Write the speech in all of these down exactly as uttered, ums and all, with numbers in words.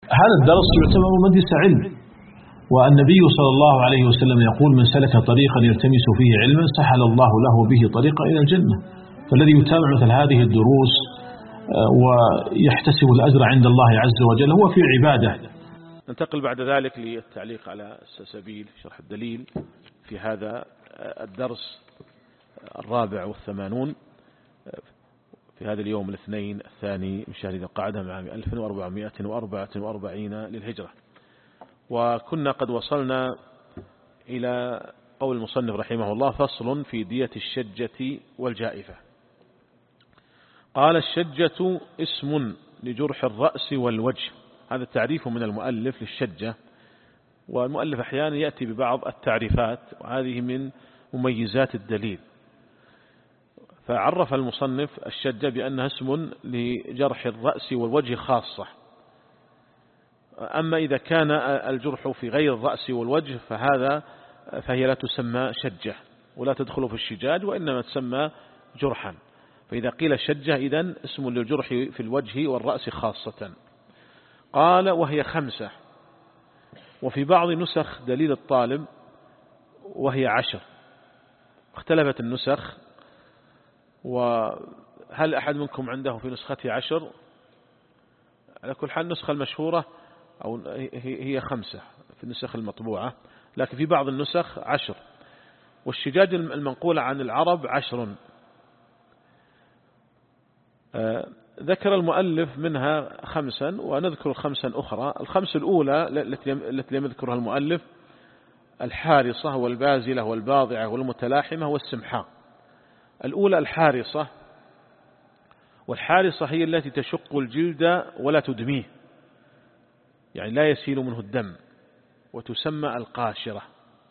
هذا الدرس يعتبر مجلس علم، والنبي صلى الله عليه وسلم يقول: من سلك طريقا يلتمس فيه علما سهل الله له به طريقا إلى الجنة. فالذي يتابع مثل هذه الدروس ويحتسب الأجر عند الله عز وجل هو في عبادة. ننتقل بعد ذلك للتعليق على سبيل شرح الدليل في هذا الدرس الرابع والثمانون في هذا اليوم الاثنين الثاني من شهر ذي القعدة من عام ألف وأربعمائة وأربعة وأربعين للهجرة. وكنا قد وصلنا إلى قول المصنف رحمه الله: فصل في دية الشجة والجائفة. قال: الشجة اسم لجرح الرأس والوجه. هذا التعريف من المؤلف للشجة، والمؤلف أحيانا يأتي ببعض التعريفات، وهذه من مميزات الدليل. فعرف المصنف الشجة بأنها اسم لجرح الرأس والوجه خاصة. أما إذا كان الجرح في غير الرأس والوجه فهذا فهي لا تسمى شجة ولا تدخل في الشجاج، وإنما تسمى جرحا. فإذا قيل شجة إذن اسم للجرح في الوجه والرأس خاصة. قال: وهي خمسة. وفي بعض نسخ دليل الطالب وهي عشر. اختلفت النسخ، وهل أحد منكم عنده في نسخته عشر؟ على كل حال النسخة المشهورة أو هي خمسة في النسخ المطبوعة، لكن في بعض النسخ عشر. والشجاج المنقولة عن العرب عشر. ذكر المؤلف منها خمسا، ونذكر خمسا أخرى. الخمس الأولى التي لم يذكرها المؤلف: الحارصة والبازلة والباضعة والمتلاحمة والسمحاء. الأولى الحارصة، والحارصة هي التي تشق الجلد ولا تدميه، يعني لا يسيل منه الدم، وتسمى القاشرة.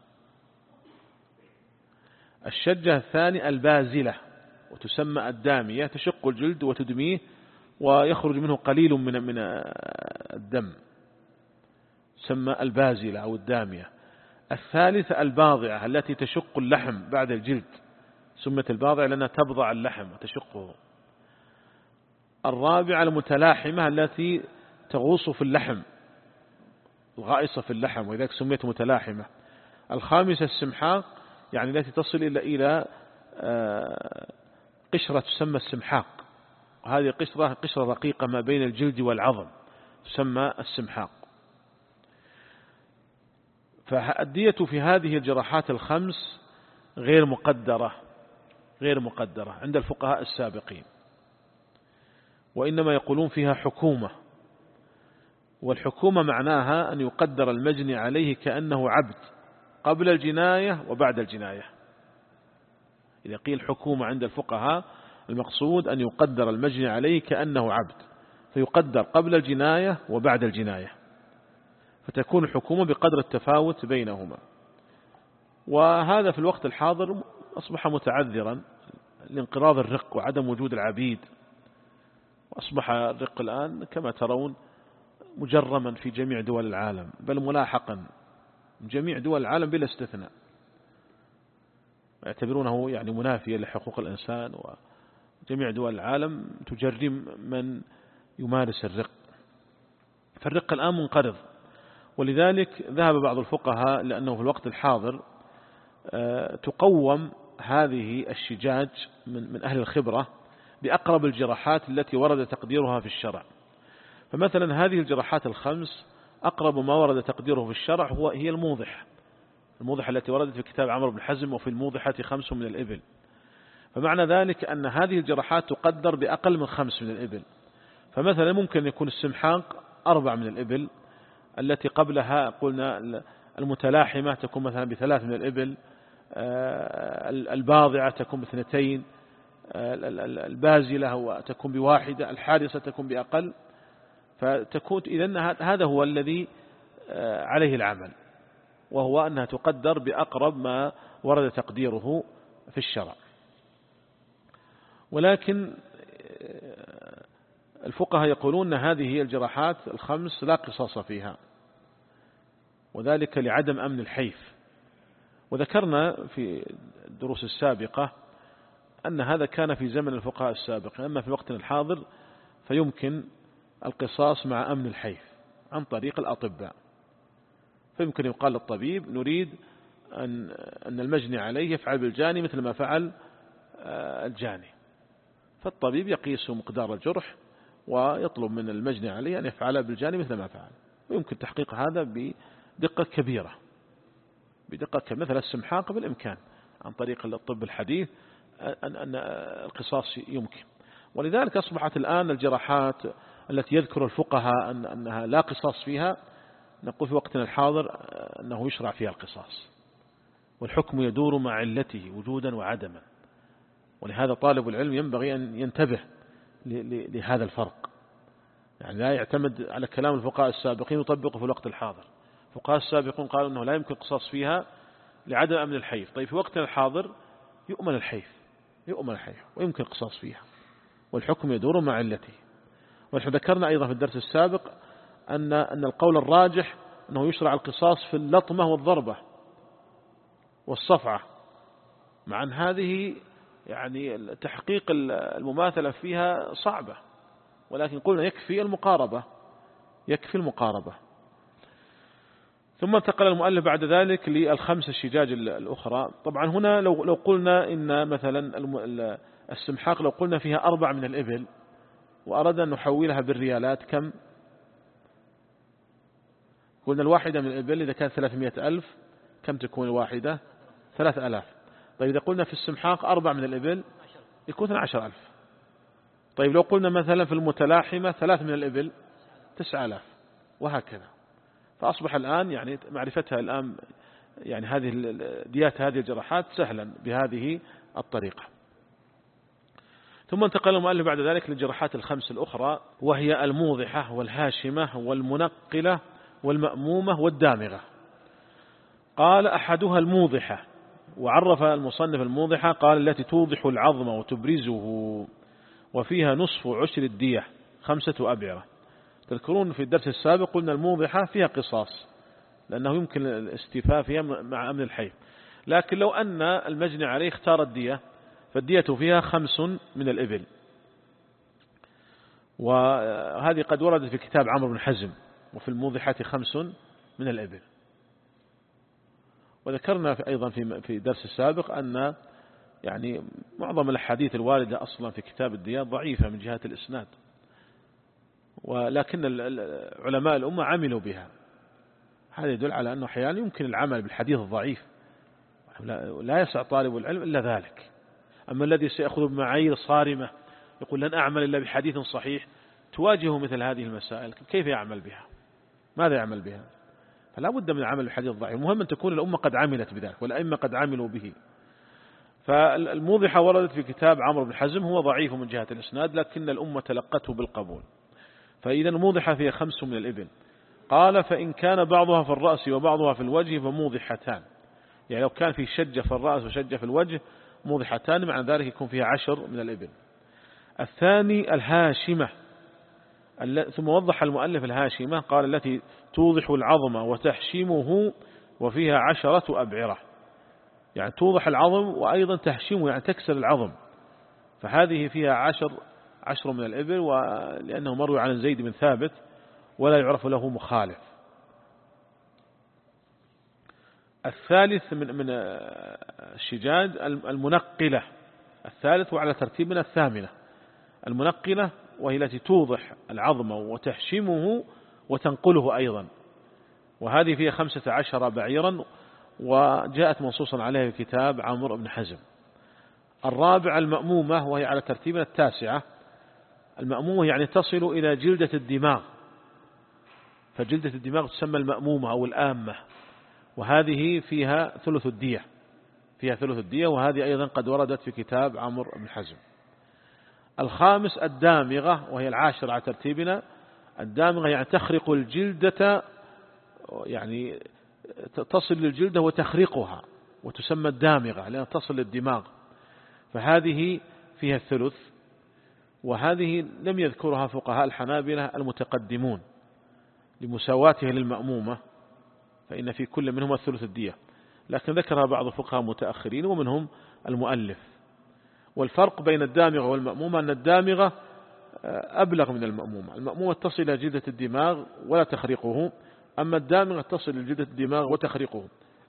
الشجة الثانية البازلة، وتسمى الدامية، تشق الجلد وتدميه ويخرج منه قليل من من الدم، تسمى البازلة أو الدامية. الثالثة الباضعة التي تشق اللحم بعد الجلد، سمت الباضعة لأنها تبضع اللحم وتشقه. الرابعة المتلاحمة التي تغوص في اللحم، الغائصة في اللحم، وذلك سميت متلاحمة. الخامسة السمحاق، يعني التي تصل إلى إلى قشرة تسمى السمحاق، وهذه قشرة قشرة رقيقة ما بين الجلد والعظم تسمى السمحاق. فالدية في هذه الجراحات الخمس غير مقدرة غير مقدرة عند الفقهاء السابقين، وإنما يقولون فيها حكومة. والحكومة معناها أن يقدر المجني عليه كأنه عبد قبل الجناية وبعد الجناية. إذا قيل حكومة عند الفقهاء المقصود أن يقدر المجني عليه كأنه عبد، فيقدر قبل الجناية وبعد الجناية، فتكون الحكومة بقدر التفاوت بينهما. وهذا في الوقت الحاضر أصبح متعذرا لانقراض الرق وعدم وجود العبيد، وأصبح الرق الآن كما ترون مجرما في جميع دول العالم، بل ملاحقا جميع دول العالم بلا استثناء، يعتبرونه يعني منافيا لحقوق الإنسان، وجميع دول العالم تجرم من يمارس الرق. فالرق الآن منقرض، ولذلك ذهب بعض الفقهاء لأنه في الوقت الحاضر تقوم هذه الشجاج من من أهل الخبرة بأقرب الجراحات التي ورد تقديرها في الشرع. فمثلا هذه الجراحات الخمس أقرب ما ورد تقديره في الشرع هو هي الموضح الموضحة التي وردت في كتاب عمرو بن حزم: وفي الموضحة خمس من الإبل. فمعنى ذلك أن هذه الجراحات تقدر بأقل من خمس من الإبل. فمثلا ممكن يكون السمحاق أربع من الإبل، التي قبلها قلنا المتلاحمة تكون مثلا بثلاث من الإبل، الباضعة تكون باثنتين، البازلة تكون بواحدة، الحارسة تكون بأقل. فتكون إذن هذا هو الذي عليه العمل، وهو أنها تقدر بأقرب ما ورد تقديره في الشرع. ولكن الفقهاء يقولون أن هذه هي الجراحات الخمس لا قصاص فيها، وذلك لعدم أمن الحيف. وذكرنا في الدروس السابقة أن هذا كان في زمن الفقهاء السابق، أما في وقتنا الحاضر فيمكن القصاص مع أمن الحيف، عن طريق الأطباء. فيمكن يقال للطبيب نريد أن أن المجني عليه يفعل بالجاني مثل ما فعل الجاني، فالطبيب يقيس مقدار الجرح ويطلب من المجني عليه أن يفعل بالجاني مثل ما فعل، ويمكن تحقيق هذا بدقة كبيرة بدقة كبيرة. مثل السمحاق بالإمكان عن طريق الطب الحديث أن أن القصاص يمكن. ولذلك أصبحت الآن الجراحات التي يذكر الفقهاء أن أنها لا قصاص فيها، نقول في وقتنا الحاضر أنه يشرع فيها القصاص، والحكم يدور مع علته وجودا وعدما. ولهذا طالب العلم ينبغي أن ينتبه لهذا الفرق، يعني لا يعتمد على كلام الفقهاء السابقين ويطبقه في الوقت الحاضر. الفقهاء السابقون قالوا أنه لا يمكن القصاص فيها لعدم أمن الحيف. طيب في وقتنا الحاضر يؤمن الحيف يؤمن الحيف ويمكن القصاص فيها، والحكم يدور مع علته. ونحن ذكرنا أيضا في الدرس السابق أن أن القول الراجح أنه يشرع القصاص في اللطمة والضربة والصفعة، مع أن هذه يعني تحقيق المماثلة فيها صعبة، ولكن قلنا يكفي المقاربة يكفي المقاربة. ثم انتقل المؤلف بعد ذلك للخمس الشجاج الأخرى. طبعا هنا لو لو قلنا إن مثلا السمحاق لو قلنا فيها أربع من الإبل وأردنا أن نحولها بالريالات كم؟ قلنا الواحدة من الإبل إذا كانت ثلاثمائة ألف كم تكون الواحدة؟ ثلاث ألاف. طيب إذا قلنا في السمحاق أربع من الإبل يكون عشر ألف. طيب لو قلنا مثلا في المتلاحمة ثلاث من الإبل تسعة ألاف، وهكذا. فأصبح الآن يعني معرفتها الآن يعني هذه ديات هذه الجراحات سهلا بهذه الطريقة. ثم انتقل المؤلف بعد ذلك للجراحات الخمس الأخرى، وهي الموضحة والهاشمة والمنقلة والمأمومة والدامغة. قال أحدها الموضحة، وعرف المصنف الموضحة قال التي توضح العظم وتبرزه وفيها نصف عشر الدية خمسة أبعرة. تذكرون في الدرس السابق قلنا الموضحة فيها قصاص لأنه يمكن الاستيفاء فيها مع أمن الحيف، لكن لو أن المجني عليه اختار الدية فالدية فيها خمس من الإبل، وهذه قد وردت في كتاب عمرو بن حزم، وفي الموضحة خمس من الإبل. وذكرنا في أيضا في في درس السابق أن يعني معظم الأحاديث الواردة أصلا في كتاب الديات ضعيفة من جهة الإسناد، ولكن علماء الأمة عملوا بها. هذا يدل على أنه أحيانا يمكن العمل بالحديث الضعيف، لا يسع طالب العلم إلا ذلك. أما الذي سيأخذ بمعايير صارمة يقول لن أعمل إلا بحديث صحيح، تواجهه مثل هذه المسائل كيف يعمل بها؟ ماذا يعمل بها؟ فلا بد من العمل بالحديث الضعيف. المهم أن تكون الأمة قد عملت بذلك والأئمة قد عملوا به. فالموضحة وردت في كتاب عمرو بن حزم، هو ضعيف من جهة الإسناد لكن الأمة تلقته بالقبول. فإذا الموضحة فيها خمس من الإبل. قال فإن كان بعضها في الرأس وبعضها في الوجه فموضحتان، يعني لو كان في شجة في الرأس وشجة في الوجه موضحتان، مع ذلك يكون فيها عشر من الإبل. الثاني الهاشمة، ثم وضح المؤلف الهاشمة قال التي توضح العظم وتحشمه وفيها عشرة أبعرة، يعني توضح العظم وأيضا تحشمه يعني تكسر العظم، فهذه فيها عشر عشر من الإبل، ولأنه مروي عن زيد بن ثابت ولا يعرف له مخالف. الثالث من من الشجاج المنقلة، الثالث وعلى ترتيب من الثامنة المنقلة، وهي التي توضح العظم وتحشمه وتنقله أيضا، وهذه فيها خمسة عشر بعيرا، وجاءت منصوصا عليها في كتاب عمرو بن حزم. الرابع المأمومة، وهي على ترتيبنا التاسعة. المأمومة يعني تصل إلى جلدة الدماغ، فجلدة الدماغ تسمى المأمومة أو الآمة، وهذه فيها ثلث الدية فيها ثلث الدية وهذه أيضا قد وردت في كتاب عمرو بن حزم. الخامس الدامغة، وهي العاشرة على ترتيبنا. الدامغة يعني تخرق الجلدة، يعني تصل للجلدة وتخرقها، وتسمى الدامغة لأنها تصل للدماغ، فهذه فيها الثلث، وهذه لم يذكرها فقهاء الحنابلة المتقدمون لمساواتها للمأمومة، فإن في كل منهم الثلث الدية، لكن ذكرها بعض الفقهاء المتأخرين ومنهم المؤلف. والفرق بين الدامغة والمأمومة أن الدامغة أبلغ من المأمومة. المأمومة تصل إلى جلدة الدماغ ولا تخرقه، أما الدامغة تصل إلى جلدة الدماغ وتخرقه.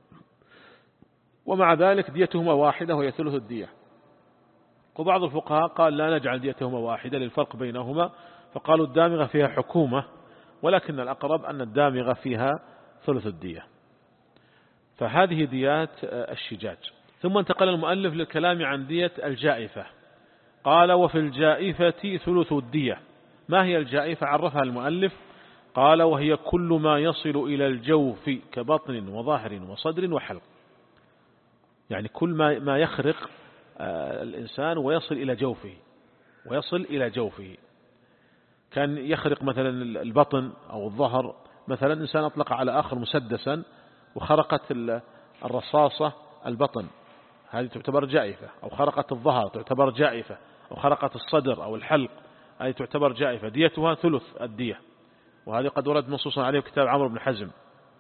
ومع ذلك ديتهما واحدة وهي ثلث الدية. وبعض الفقهاء قال لا نجعل ديتهما واحدة للفرق بينهما، فقالوا الدامغة فيها حكومة، ولكن الأقرب أن الدامغة فيها ثلث الدية. فهذه ديات الشجاج. ثم انتقل المؤلف للكلام عن دية الجائفة. قال وفي الجائفة ثلث الدية. ما هي الجائفة؟ عرفها المؤلف قال وهي كل ما يصل إلى الجوف كبطن وظهر وصدر وحلق، يعني كل ما ما يخرق الإنسان ويصل إلى جوفه ويصل إلى جوفه. كان يخرق مثلا البطن أو الظهر، مثلا إنسان أطلق على آخر مسدسا وخرقت الرصاصة البطن، هذه تعتبر جائفة. أو خرقت الظهر تعتبر جائفة. أو خرقت الصدر أو الحلق، هذه تعتبر جائفة. ديتها ثلث الدية، وهذه قد ورد منصوصا عليه في كتاب عمرو بن حزم.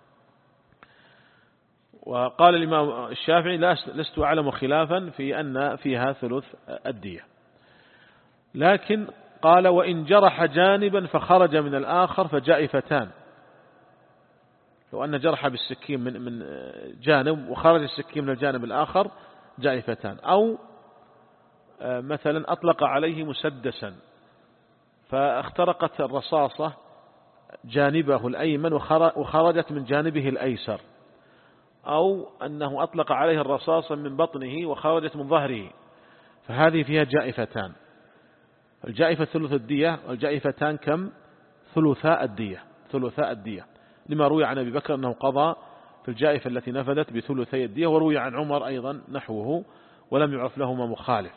وقال الإمام الشافعي لست أعلم خلافا في أن فيها ثلث الدية. لكن قال وإن جرح جانبا فخرج من الآخر فجائفتان. لو أن جرح بالسكين من من جانب وخرج السكين من الجانب الآخر جائفتان. أو مثلا أطلق عليه مسدسا فاخترقت الرصاصة جانبه الأيمن وخرجت من جانبه الأيسر، أو أنه أطلق عليه الرصاصة من بطنه وخرجت من ظهره، فهذه فيها جائفتان. الجائفة ثلث الدية، والجائفتان كم؟ ثلثاء الدية. ثلثاء الدية لما روي عن أبي بكر أنه قضى في الجائفة التي نفذت بثلثي الدية، وروي عن عمر أيضا نحوه ولم يعرف لهما مخالف.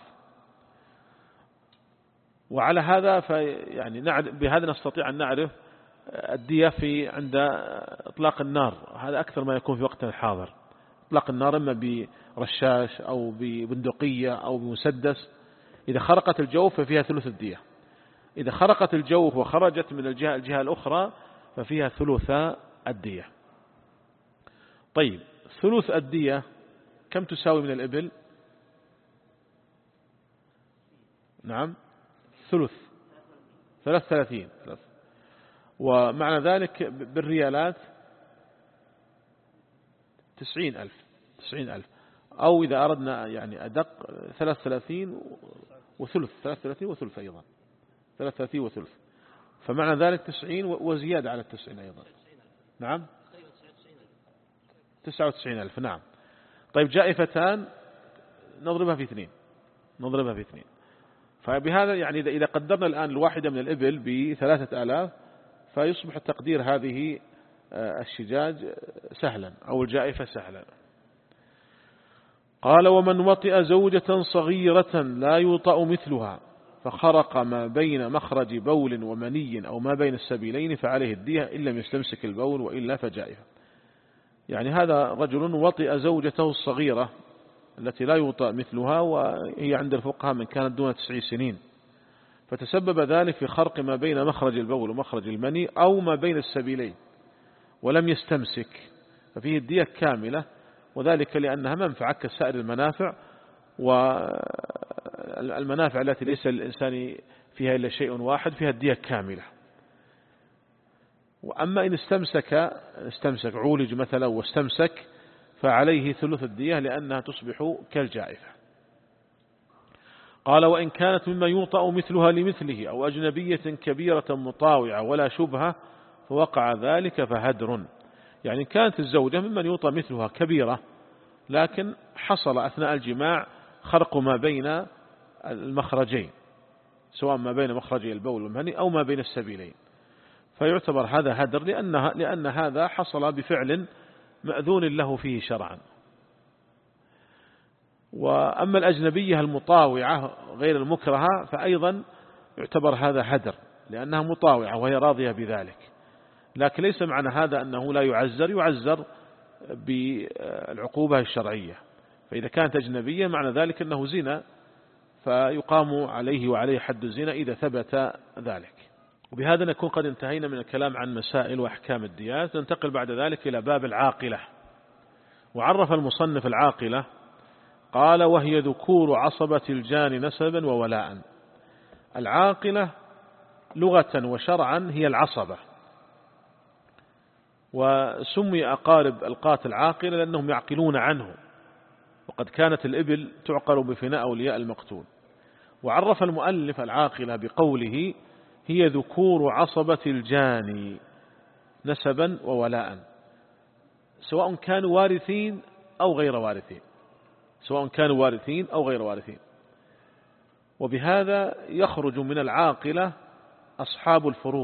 وعلى هذا فيعني بهذا نستطيع أن نعرف الدية في عند إطلاق النار. هذا أكثر ما يكون في وقتنا الحاضر. إطلاق النار إما برشاش أو ببندقية أو بمسدس، إذا خرقت الجوف ففيها ثلث الدية. إذا خرقت الجوف وخرجت من الجهة, الجهة الأخرى ففيها ثلث الدية. طيب ثلث الدية كم تساوي من الإبل؟ نعم ثلث ثلاث ثلاثين. ومعنى ذلك بالريالات تسعين ألف تسعين ألف أو إذا أردنا يعني أدق ثلاث ثلاثين وثلث ثلاث ثلاثين وثلث أيضا ثلاث ثلاثين وثلث، فمعنى ذلك تسعين وزيادة على التسعين أيضا. نعم تسعة وتسعين ألف. نعم. طيب جائفتان نضربها في اثنين نضربها في اثنين فبهذا يعني إذا قدرنا الآن الواحدة من الإبل بثلاثة آلاف فيصبح تقدير هذه الشجاج سهلا أو الجائفة سهلا. قال ومن وطئ زوجة صغيرة لا يوطأ مثلها فخرق ما بين مخرج بول ومني أو ما بين السبيلين فعليه الدية إن لم يستمسك البول وإلا فجائفة. يعني هذا رجل وطئ زوجته الصغيرة التي لا يوطأ مثلها، وهي عند الفقهاء من كانت دون تسع سنين، فتسبب ذلك في خرق ما بين مخرج البول ومخرج المني أو ما بين السبيلين ولم يستمسك، ففيه الدية كاملة، وذلك لأنها منفعة كسائر المنافع، والمنافع التي ليس للإنسان فيها إلا شيء واحد فيها الدية كاملة. وأما إن استمسك استمسك عولج مثلا واستمسك فعليه ثلث الدية لأنها تصبح كالجائفة. قال وإن كانت مما يوطأ مثلها لمثله أو أجنبية كبيرة مطاوعة ولا شبهة فوقع ذلك فهدر. يعني كانت الزوجة ممن يوطأ مثلها كبيرة، لكن حصل أثناء الجماع خرق ما بين المخرجين، سواء ما بين مخرجي البول والمني أو ما بين السبيلين، فيعتبر هذا هدر لأنها لأن هذا حصل بفعل مأذون له فيه شرعا. وأما الأجنبية المطاوعة غير المكرهة فأيضا يعتبر هذا هدر لأنها مطاوعة وهي راضية بذلك، لكن ليس معنى هذا أنه لا يعزر، يعزر بالعقوبة الشرعية. فإذا كانت أجنبية معنى ذلك أنه زنا فيقام عليه وعليه حد الزنا إذا ثبت ذلك. وبهذا نكون قد انتهينا من الكلام عن مسائل وأحكام الديات. ننتقل بعد ذلك إلى باب العاقلة. وعرف المصنف العاقلة قال وهي ذكور عصبة الجان نسبا وولاء. العاقلة لغة وشرعا هي العصبة، وسمي أقارب القاتل عاقلة لأنهم يعقلون عنه، وقد كانت الإبل تعقل بفناء أولياء المقتول. وعرف المؤلف العاقلة بقوله هي ذكور عصبة الجاني نسبا وولاء، سواء كانوا وارثين أو غير وارثين، سواء كانوا وارثين أو غير وارثين. وبهذا يخرج من العاقلة أصحاب الفروض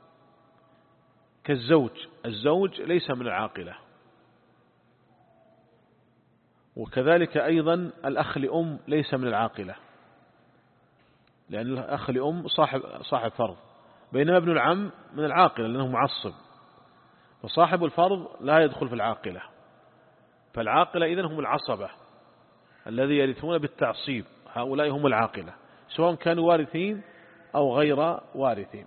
كالزوج، الزوج ليس من العاقلة، وكذلك أيضا الأخ لأم ليس من العاقلة، لأن الأخ لأم صاحب صاحب فرض، بينما ابن العم من العاقلة لأنه معصب، فصاحب الفرض لا يدخل في العاقلة. فالعاقلة إذن هم العصبة الذي يرثون بالتعصيب، هؤلاء هم العاقلة سواء كانوا وارثين أو غير وارثين.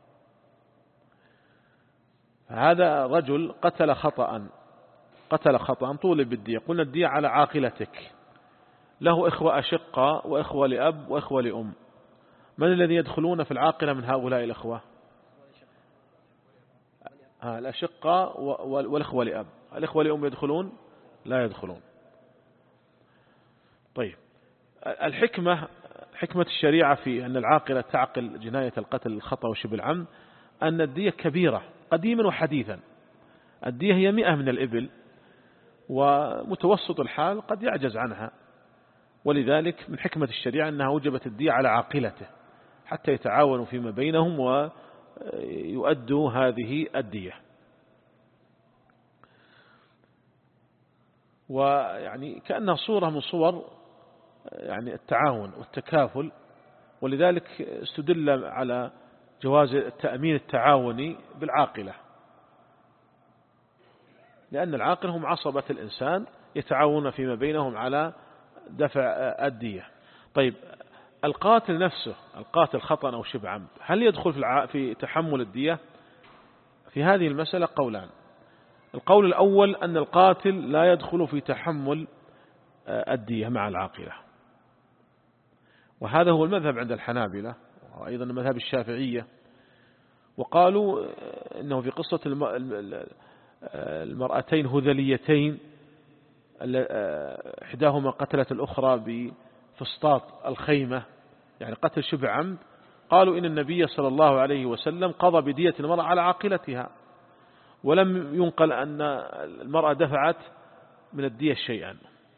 هذا رجل قتل خطأ قتل خطأ طولب بالدية، قلنا الدية على عاقلتك، له إخوة أشقة وإخوة لأب وإخوة لأم، من الذي يدخلون في العاقلة من هؤلاء الإخوة؟ آه الأشقة والإخوة لأب. الإخوة لأم يدخلون؟ لا يدخلون. طيب، الحكمة حكمة الشريعة في أن العاقلة تعقل جناية القتل الخطأ وشبه العمد أن الدية كبيرة قديما وحديثا. الدية هي مئة من الإبل، ومتوسط الحال قد يعجز عنها، ولذلك من حكمة الشريعة أنها وجبت الدية على عاقلته حتى يتعاونوا فيما بينهم ويؤدوا هذه الدية. ويعني كأنها صورة من صور يعني التعاون والتكافل، ولذلك استدل على جواز التأمين التعاوني بالعاقلة، لأن العاقل هم عصبة الإنسان يتعاونون فيما بينهم على دفع الدية. طيب، القاتل نفسه، القاتل خطأ أو شبه عمد، هل يدخل في في تحمل الدية؟ في هذه المسألة قولان. القول الأول أن القاتل لا يدخل في تحمل الدية مع العاقلة، وهذا هو المذهب عند الحنابلة وأيضا المذهب الشافعية. وقالوا إنه في قصة المرأتين هذليتين إحداهما قتلت الأخرى بفسطاط الخيمة، يعني قتل شبه عمد، قالوا إن النبي صلى الله عليه وسلم قضى بدية المرأة على عاقلتها، ولم ينقل أن المرأة دفعت من الدية شيئا.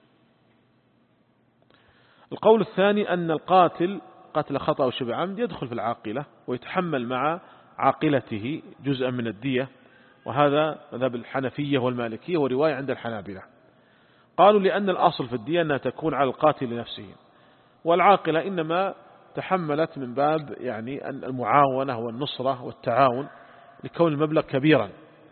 القول الثاني أن القاتل قتل خطأ وشبه عمد يدخل في العاقلة ويتحمل مع عاقلته جزءا من الدية، وهذا مذهب الحنفية والمالكية ورواية عند الحنابلة. قالوا لأن الأصل في الدية أنها تكون على القاتل نفسه، والعاقلة إنما تحملت من باب يعني المعاونة والنصرة والتعاون لكون المبلغ كبيرا،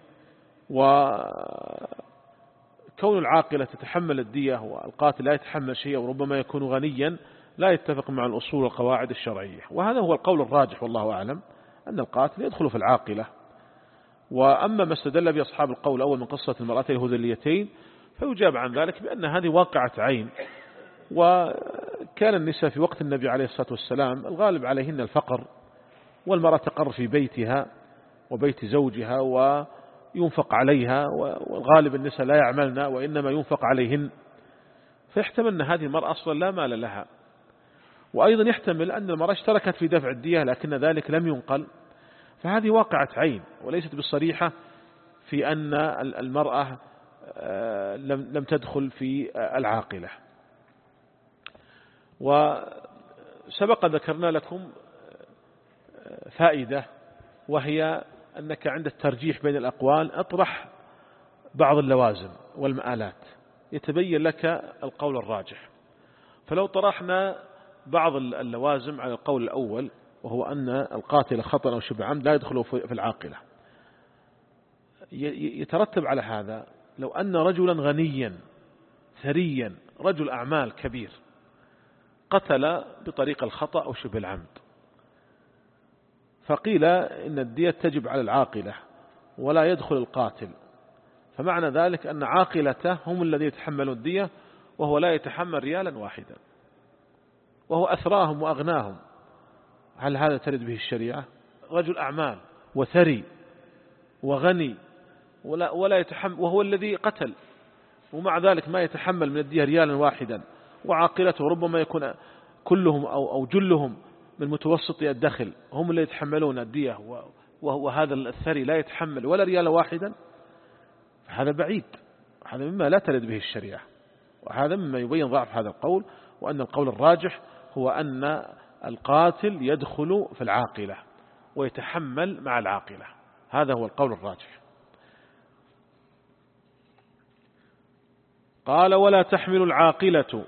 وكون العاقلة تتحمل الدية والقاتل لا يتحمل شيء وربما يكون غنيا لا يتفق مع الأصول والقواعد الشرعية. وهذا هو القول الراجح والله أعلم، أن القاتل يدخل في العاقلة. وأما ما استدل به أصحاب القول الأول من قصة المرأتين الهذليتين فيجاب عن ذلك بأن هذه واقعة عين، وكان النساء في وقت النبي عليه الصلاة والسلام الغالب عليهن الفقر، والمرأة تقر في بيتها وبيت زوجها وينفق عليها، والغالب النساء لا يعملن وإنما ينفق عليهن، فيحتمل أن هذه المرأة أصلا لا مال لها. وأيضا يحتمل أن المرأة اشتركت في دفع الدية لكن ذلك لم ينقل، فهذه واقعة عين وليست بالصريحة في أن المرأة لم تدخل في العاقلة. وسبق ذكرنا لكم فائدة، وهي أنك عند الترجيح بين الأقوال أطرح بعض اللوازم والمآلات يتبين لك القول الراجح. فلو طرحنا بعض اللوازم على القول الأول وهو أن القاتل خطأ أو شبه عمد لا يدخل في العاقلة، يترتب على هذا لو أن رجلا غنيا ثريا رجل أعمال كبير قتل بطريق الخطأ أو شبه العمد، فقيل إن الدية تجب على العاقلة ولا يدخل القاتل، فمعنى ذلك أن عاقلته هم الذين يتحملون الدية وهو لا يتحمل ريالا واحدا، وهو أثراهم وأغناهم. هل هذا ترد به الشريعة؟ رجل أعمال وثري وغني ولا, ولا يتحمل، وهو الذي قتل، ومع ذلك ما يتحمل من الدية ريالا واحدا، وعاقلته ربما يكون كلهم أو, أو جلهم من متوسطي الدخل هم اللي يتحملون الدية، وهذا الثري لا يتحمل ولا ريال واحدا، فهذا بعيد، هذا مما لا ترد به الشريعة، وهذا مما يبين ضعف هذا القول، وأن القول الراجح هو أن القاتل يدخل في العاقلة ويتحمل مع العاقلة، هذا هو القول الراجح. قال ولا تحمل العاقلة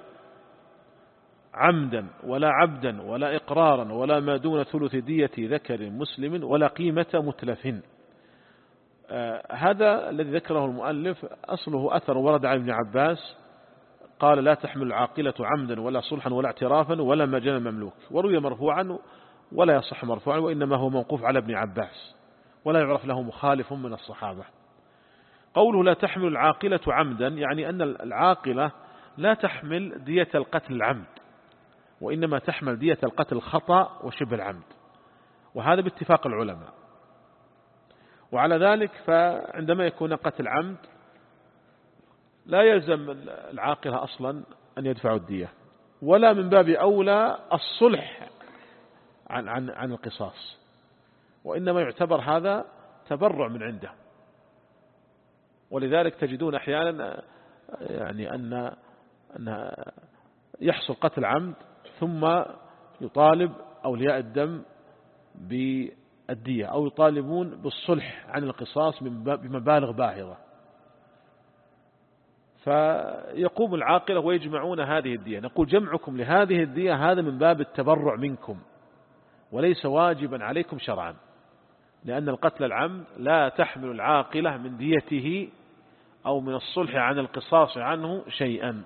عمدا ولا عبدا ولا إقرارا ولا ما دون ثلث دية ذكر مسلم ولا قيمة متلف. آه هذا الذي ذكره المؤلف أصله أثر ورد عن ابن عباس قال لا تحمل العاقلة عمدا ولا صلحا ولا اعترافا ولا مجانا مملوك، وروي مرفوعا ولا يصح مرفوعا، وإنما هو موقوف على ابن عباس ولا يعرف له مخالف من الصحابة. قوله لا تحمل العاقلة عمدا يعني أن العاقلة لا تحمل دية القتل العمد، وإنما تحمل دية القتل الخطأ وشبه العمد، وهذا باتفاق العلماء. وعلى ذلك فعندما يكون قتل عمد لا يلزم العاقلة أصلا أن يدفعوا الدية، ولا من باب أولى الصلح عن, عن, عن القصاص، وإنما يعتبر هذا تبرع من عنده. ولذلك تجدون أحيانا يعني أن, أن يحصل قتل عمد ثم يطالب أولياء الدم بالدية أو يطالبون بالصلح عن القصاص بمبالغ باهظة، فيقوم العاقلة ويجمعون هذه الدية. نقول جمعكم لهذه الدية هذا من باب التبرع منكم وليس واجبا عليكم شرعا، لأن القتل العمد لا تحمل العاقلة من ديته أو من الصلح عن القصاص عنه شيئا.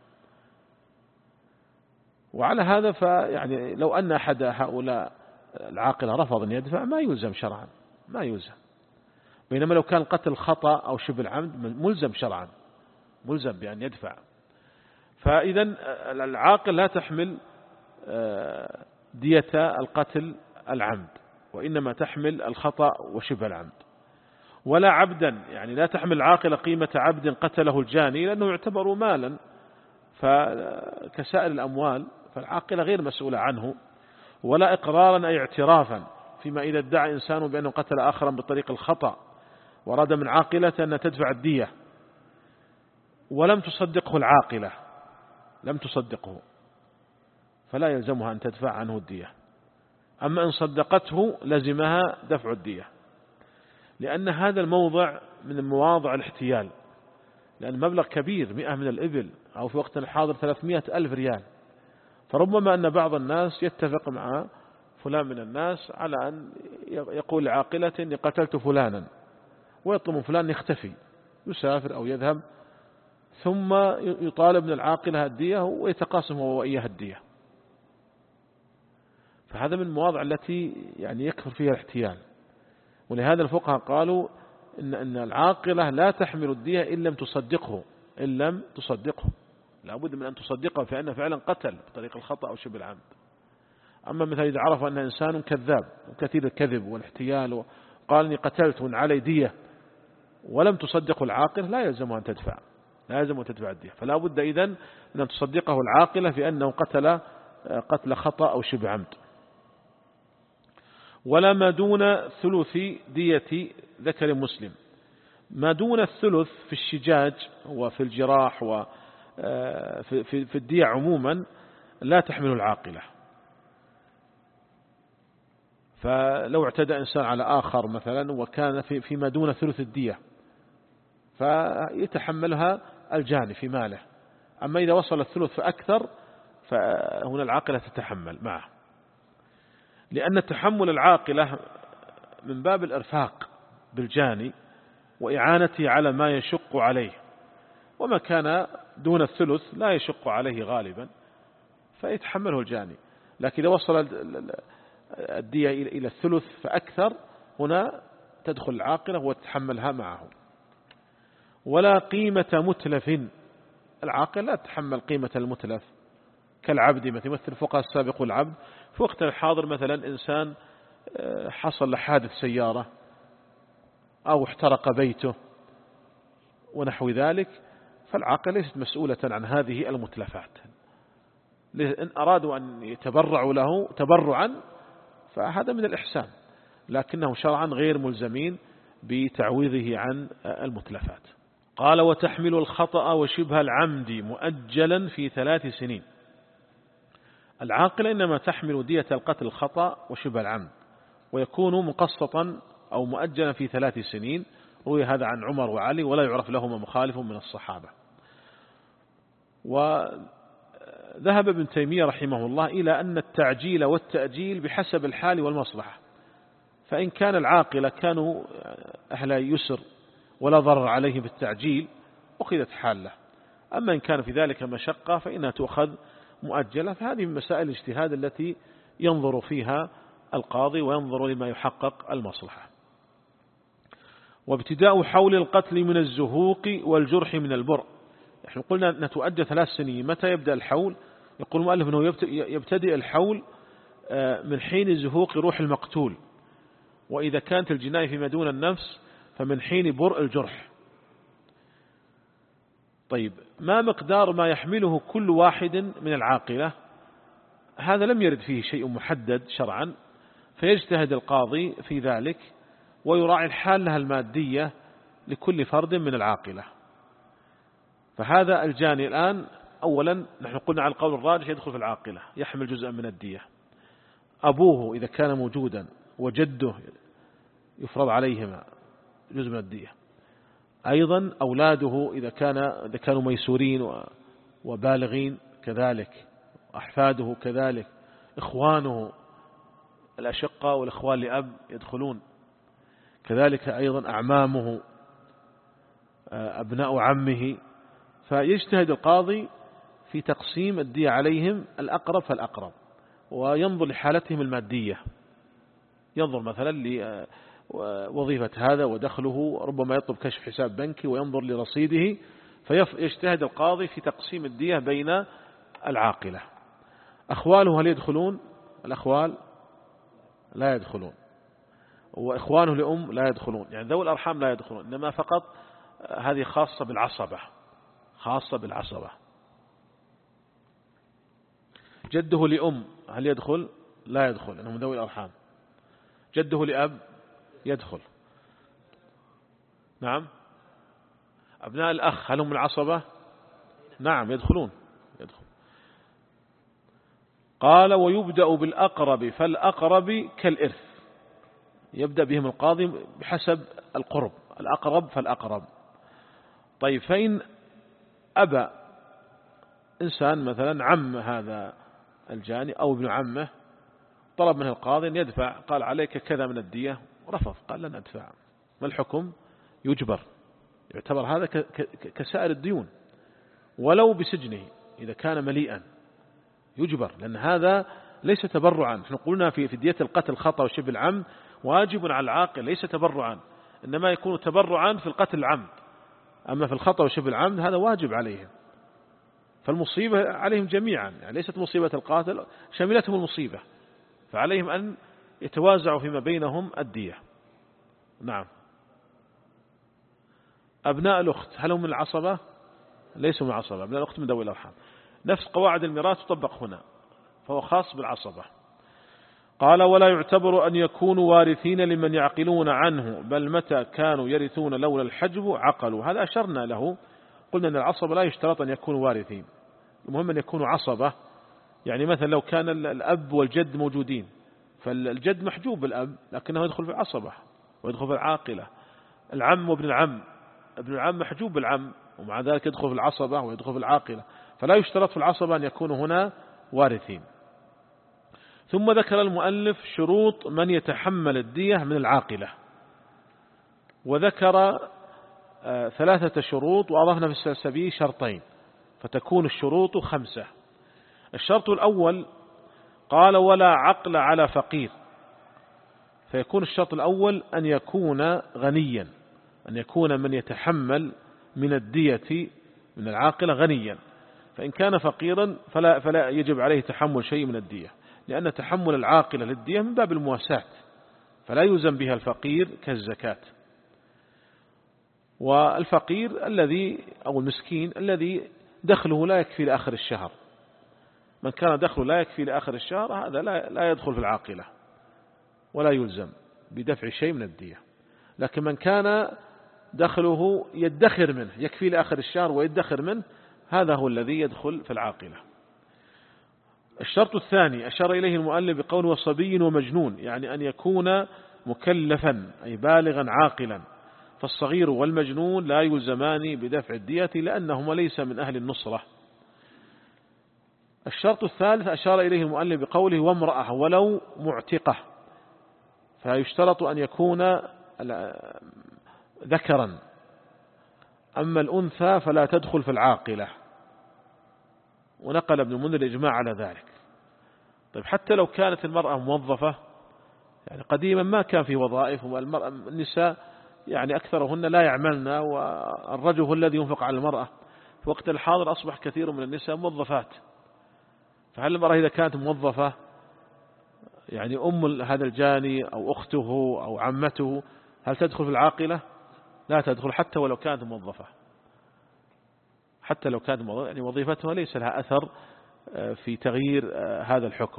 وعلى هذا فيعني لو أن أحد هؤلاء العاقلة رفض أن يدفع ما يلزم شرعا، ما يلزم. بينما لو كان قتل خطأ أو شبه العمد ملزم شرعا، ملزم بأن يدفع. فإذا العاقل لا تحمل دية القتل العمد، وإنما تحمل الخطأ وشبه العمد. ولا عبدا يعني لا تحمل العاقلة قيمة عبد قتله الجاني لأنه يعتبر مالا فكسائر الأموال، فالعاقلة غير مسؤولة عنه. ولا إقرارا أي اعترافا فيما إذا ادعى إنسان بأنه قتل آخرا بطريق الخطأ وراد من عاقلة أن تدفع الدية ولم تصدقه العاقلة، لم تصدقه فلا يلزمها أن تدفع عنه الدية. أما إن صدقته لزمها دفع الدية، لأن هذا الموضع من مواضع الاحتيال، لأن مبلغ كبير مئة من الإبل أو في وقت الحاضر ثلاثمائة ألف ريال، فربما أن بعض الناس يتفق مع فلان من الناس على أن يقول لعاقلة إني قتلت فلانا، ويطلب فلان يختفي يسافر أو يذهب، ثم يطالب من العاقلة الدية ويتقاسم هو وإياها الدية. فهذا من المواضع التي يعني يكثر فيها الاحتيال. ولهذا الفقهاء قالوا إن, إن العاقلة لا تحمل الدية إن لم تصدقه، إن لم تصدقه لابد من أن تصدقه فإنه فعلا قتل بطريق الخطأ أو شبه العمد. أما مثلا إذا عرف أن إنسان كذاب وكثير الكذب والاحتيال وقال إني قتلت وإن علي دية ولم تصدقه العاقل لا يلزمه أن تدفع، لا يلزمه أن تدفع الدية. فلا بد إذن من أن تصدقه العاقلة في أنه قتل قتل خطأ أو شبه عمد. ولا ما دون ثلث دية ذكر مسلم. ما دون الثلث في الشجاج وفي الجراح وفي الدية عموما لا تحمل العاقلة. فلو اعتدى إنسان على آخر مثلا وكان في فيما دون ثلث الدية فيتحملها الجاني في ماله. أما إذا وصل الثلث فأكثر فهنا العاقلة تتحمل معه، لأن تحمل العاقلة من باب الإرفاق بالجاني وإعانته على ما يشق عليه، وما كان دون الثلث لا يشق عليه غالبا فيتحمله الجاني. لكن إذا وصل الدية إلى الثلث فأكثر هنا تدخل العاقلة وتتحملها معه. ولا قيمة متلف. العاقلة لا تتحمل قيمة المتلف كالعبد، مثل يمثل فقهاء السابق والعبد. في وقت الحاضر مثلا إنسان حصل له حادث سيارة أو احترق بيته ونحو ذلك، فالعاقلة ليست مسؤولة عن هذه المتلفات. إن أرادوا أن يتبرعوا له تبرعا فهذا من الإحسان، لكنهم شرعا غير ملزمين بتعويضه عن المتلفات. قال وتحمل الخطأ وشبه العمد مؤجلا في ثلاث سنين. العاقلة إنما تحمل دية القتل الخطأ وشبه العمد، ويكون مقسطا أو مؤجلا في ثلاث سنين. روي هذا عن عمر وعلي ولا يعرف لهما مخالف من الصحابة. وذهب ابن تيمية رحمه الله إلى أن التعجيل والتأجيل بحسب الحال والمصلحة، فإن كان العاقلة كانوا أهل يسر ولا ضرر عليه بالتعجيل أخذت حالة، أما إن كان في ذلك مشقة فإنها تؤخذ مؤجلة. فهذه من مسائل الاجتهاد التي ينظر فيها القاضي وينظر لما يحقق المصلحة. وابتداء حول القتل من الزهوق والجرح من البرء. نحن قلنا أن تؤجل ثلاث سنين. متى يبدأ الحول؟ يقول المؤلف أنه يبتدئ الحول من حين زهوق روح المقتول، وإذا كانت الجناية فيما دون النفس فمن حين برء الجرح. طيب، ما مقدار ما يحمله كل واحد من العاقلة؟ هذا لم يرد فيه شيء محدد شرعا، فيجتهد القاضي في ذلك ويراعي الحالة المادية لكل فرد من العاقلة. فهذا الجاني الآن أولا نحن قلنا على القول الراجح يدخل في العاقلة، يحمل جزءا من الدية. أبوه إذا كان موجودا وجده يفرض عليهما جزء من الدية. أيضا أولاده إذا كان إذا كانوا ميسورين وبالغين كذلك، أحفاده كذلك، إخوانه الأشقة والإخوان لأب يدخلون كذلك، أيضا أعمامه أبناء عمه. فيجتهد القاضي في تقسيم الدية عليهم الأقرب فالأقرب، وينظر لحالتهم المادية، ينظر مثلا لوظيفة هذا ودخله، ربما يطلب كشف حساب بنكي وينظر لرصيده، فيجتهد القاضي في تقسيم الدية بين العاقلة. أخواله هل يدخلون؟ الأخوال لا يدخلون، وإخوانه لأم لا يدخلون، يعني ذوي الأرحام لا يدخلون، إنما فقط هذه خاصة بالعصبة، خاصة بالعصبة. جده لأم هل يدخل؟ لا يدخل، إنهم ذوي الأرحام. جده لأب يدخل. نعم. أبناء الأخ هل هم العصبة؟ نعم يدخلون، يدخل. قال ويبدأ بالأقرب فالأقرب كالإرث، يبدأ بهم القاضي بحسب القرب، الأقرب فالأقرب. طيب، فإن أبى إنسان مثلا عم هذا الجاني أو ابن عمه، طلب منه القاضي أن يدفع، قال عليك كذا من الدية، رفض قال لن أدفع، ما الحكم؟ يجبر، يعتبر هذا كسائر الديون ولو بسجنه إذا كان مليئا، يجبر، لأن هذا ليس تبرعا. نحن قلنا في في دية القتل خطأ وشبه العمد واجب على العاقل، ليس تبرعا، إنما يكون تبرعا في القتل العمد، أما في الخطأ وشبه العمد هذا واجب عليهم. فالمصيبة عليهم جميعا، يعني ليست مصيبة القاتل، شملتهم المصيبة، فعليهم أن يتوازعوا فيما بينهم الدية. نعم. أبناء الأخت هل هم من العصبة؟ ليسوا من العصبة، أبناء الأخت من ذوي الأرحام. نفس قواعد الميراث تطبق هنا، فهو خاص بالعصبة. قال ولا يعتبر أن يكونوا وارثين لمن يعقلون عنه، بل متى كانوا يرثون لولا الحجب عقلوا. هذا أشرنا له، قلنا أن العصبة لا يشترط أن يكونوا وارثين، المهم أن يكونوا عصبة. يعني مثلا لو كان الأب والجد موجودين، فالجد محجوب بالأب لكنه يدخل في العصبة ويدخل في العاقلة. العم وابن العم، ابن العم محجوب بالعم ومع ذلك يدخل في العصبة ويدخل في العاقلة، فلا يشترط في العصبة أن يكونوا هنا وارثين. ثم ذكر المؤلف شروط من يتحمل الدية من العاقلة، وذكر آه ثلاثة شروط، وأضفنا في السلسبيل شرطين، فتكون الشروط خمسة. الشرط الأول قال ولا عقل على فقير، فيكون الشرط الأول أن يكون غنيا، أن يكون من يتحمل من الدية من العاقلة غنيا، فإن كان فقيرا فلا, فلا يجب عليه تحمل شيء من الدية، لأن تحمل العاقلة للدية من باب المواساة فلا يلزم بها الفقير كالزكاة. والفقير الذي أو المسكين الذي دخله لا يكفي لآخر الشهر، من كان دخله لا يكفي لآخر الشهر هذا لا يدخل في العاقلة ولا يلزم بدفع شيء من الدية. لكن من كان دخله يدخر منه يكفي لآخر الشهر ويدخر منه هذا هو الذي يدخل في العاقلة. الشرط الثاني أشار إليه المؤلف بقوله وصبي ومجنون، يعني أن يكون مكلفا أي بالغا عاقلا، فالصغير والمجنون لا يلزمان بدفع الدية لأنهما ليس من أهل النصرة. الشرط الثالث أشار إليه المؤلف بقوله وامرأة ولو معتقة، فيشترط أن يكون ذكرا، أما الأنثى فلا تدخل في العاقلة، ونقل ابن المنذر الإجماع على ذلك. طيب حتى لو كانت المرأة موظفة، يعني قديما ما كان في وظائف، والمرأة النساء يعني أكثرهن لا يعملن، والرجل هو الذي ينفق على المرأة. في وقت الحاضر أصبح كثير من النساء موظفات، فهل المرأة إذا كانت موظفة يعني أم هذا الجاني أو أخته أو عمته هل تدخل في العاقلة؟ لا تدخل حتى ولو كانت موظفة، حتى لو كانت موظفة يعني وظيفتها ليس لها أثر في تغيير هذا الحكم.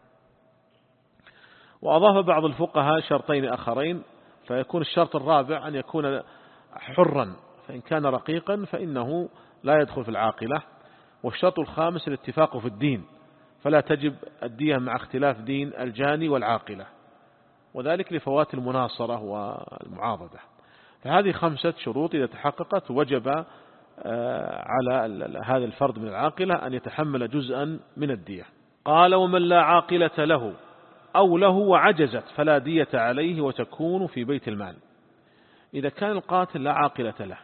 وأضاف بعض الفقهاء شرطين آخرين، فيكون الشرط الرابع أن يكون حرا، فإن كان رقيقا فإنه لا يدخل في العاقلة. والشرط الخامس الاتفاق في الدين، فلا تجب الدية مع اختلاف دين الجاني والعاقلة، وذلك لفوات المناصرة والمعاضدة. فهذه خمسة شروط إذا تحققت وجب على هذا الفرد من العاقلة أن يتحمل جزءا من الدية. قال ومن لا عاقلة له أو له وعجزت فلا دية عليه وتكون في بيت المال. إذا كان القاتل لا عاقلة له،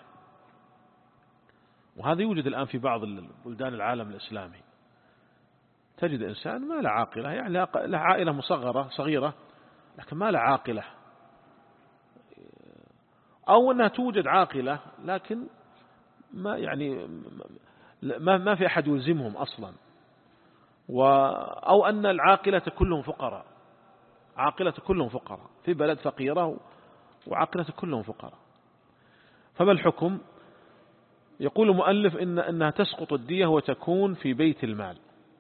وهذا يوجد الآن في بعض بلدان العالم الإسلامي، تجد إنسان ما له عاقلة، يعني له عائلة مصغرة صغيرة لكن ما له عاقلة، أو أنها توجد عاقلة لكن ما يعني ما ما في أحد يلزمهم أصلا، أو أن العاقلة كلهم فقراء، عاقلة كلهم فقراء في بلد فقيرة وعاقلة كلهم فقراء. فما الحكم؟ يقول المؤلف إن أنها تسقط الدية وتكون في بيت المال.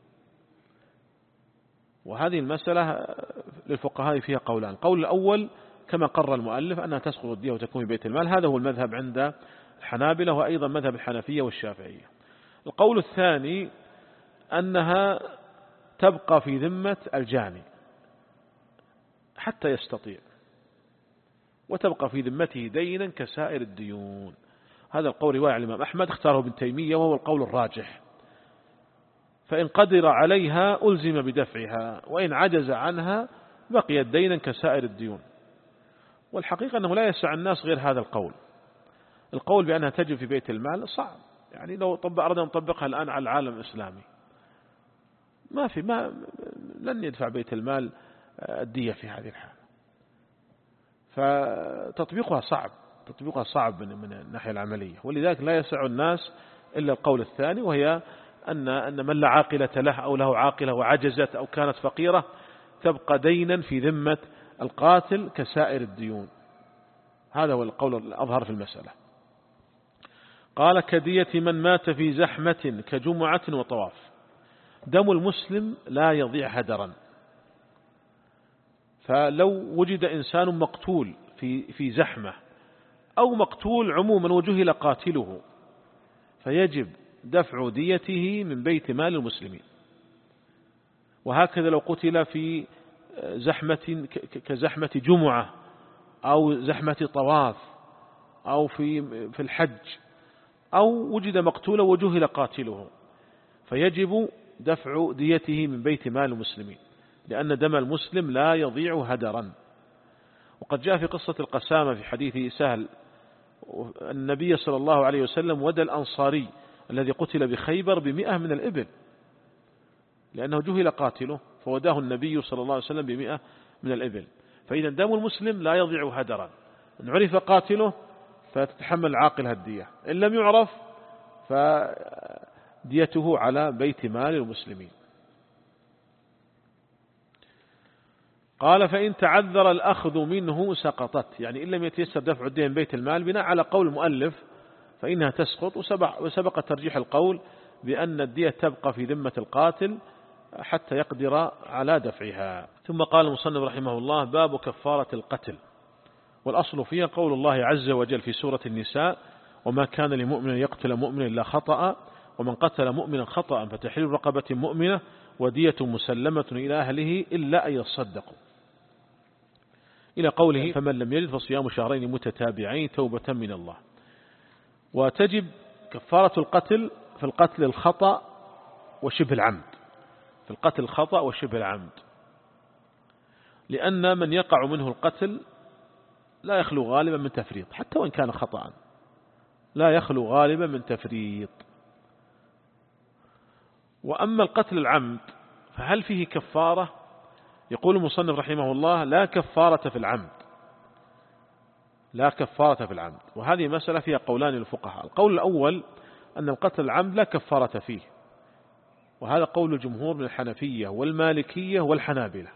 وهذه المسألة للفقهاء فيها قولان. القول الأول كما قرر المؤلف أنها تسقط الدية وتكون في بيت المال، هذا هو المذهب عند الحنابلة وأيضا مذهب الحنفية والشافعية. القول الثاني أنها تبقى في ذمة الجاني حتى يستطيع، وتبقى في ذمته دينا كسائر الديون. هذا القول رواية عن الإمام أحمد اختاره ابن تيمية وهو القول الراجح، فإن قدر عليها ألزم بدفعها، وإن عجز عنها بقيت دينا كسائر الديون. والحقيقة أنه لا يسع الناس غير هذا القول. القول بأنها تجب في بيت المال صعب، يعني لو طبق أردنا نطبقها الآن على العالم الإسلامي ما في ما لن يدفع بيت المال الدية في هذه الحالة، فتطبيقها صعب، تطبيقها صعب من من الناحية العملية. ولذلك لا يسع الناس إلا القول الثاني، وهي أن أن من لا عاقلة له أو له عاقلة وعجزت أو كانت فقيرة تبقى دينا في ذمة القاتل كسائر الديون. هذا هو القول الأظهر في المسألة. قال كدية من مات في زحمة كجمعة وطواف. دم المسلم لا يضيع هدرا، فلو وجد إنسان مقتول في في زحمة أو مقتول عموما وجهل قاتله فيجب دفع ديته من بيت مال المسلمين. وهكذا لو قتل في زحمة كزحمة جمعة أو زحمة طواف أو في في الحج، أو وجد مقتولا وجهل قاتله فيجب دفع ديته من بيت مال المسلمين، لأن دم المسلم لا يضيع هدرا. وقد جاء في قصة القسامة في حديث سهل النبي صلى الله عليه وسلم ودى الأنصاري الذي قتل بخيبر بمئة من الإبل، لأنه جهل قاتله فوداه النبي صلى الله عليه وسلم بمئة من الإبل. فإذا دم المسلم لا يضيع هدرا، إن عرف قاتله فتتحمل عاقل الدية، إن لم يعرف فديته على بيت مال المسلمين. قال فإن تعذر الأخذ منه سقطت، يعني إن لم يتيسر دفع الدين بيت المال بناء على قول المؤلف فإنها تسقط، وسبق, وسبق ترجيح القول بأن الدية تبقى في ذمة القاتل حتى يقدر على دفعها. ثم قال المصنف رحمه الله: باب كفارة القتل. والأصل فيها قول الله عز وجل في سورة النساء: وما كان لمؤمن يقتل مؤمنا إلا خطأ، ومن قتل مؤمنا خطأ فتحرير رقبة مؤمنة ودية مسلمة إلى أهله إلا أن يصدقوا، إلى قوله: فمن لم يجد فصيام شهرين متتابعين توبة من الله. وتجب كفارة القتل في القتل الخطأ وشبه العمد، في القتل الخطأ وشبه العمد، لأن من يقع منه القتل لا يخلو غالبا من تفريط، حتى وإن كان خطأ لا يخلو غالبا من تفريط. وأما القتل العمد فهل فيه كفارة؟ يقول المصنف رحمه الله: لا كفارة في العمد، لا كفارة في العمد. وهذه مسألة فيها قولان للفقهاء. القول الأول أن القتل العمد لا كفارة فيه، وهذا قول الجمهور من الحنفية والمالكية والحنابلة.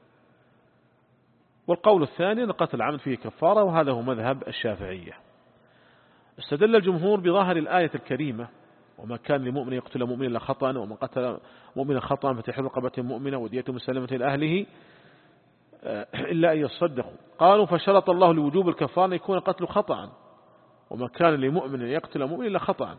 والقول الثاني أن قتل العمد فيه كفارة، وهذا هو مذهب الشافعية. استدل الجمهور بظاهر الآية الكريمة: وما كان لمؤمن يقتل مؤمنا إلا خطأ، ومن قتل مؤمنا خطأ فتحرير رقبة مؤمنة ودية مسلمة إلى أهله إلا أن يصدقوا. قالوا: فشرط الله لوجوب الكفارة أن يكون قتل خطأ، وما كان لمؤمن يقتل مؤمنا إلا خطأ.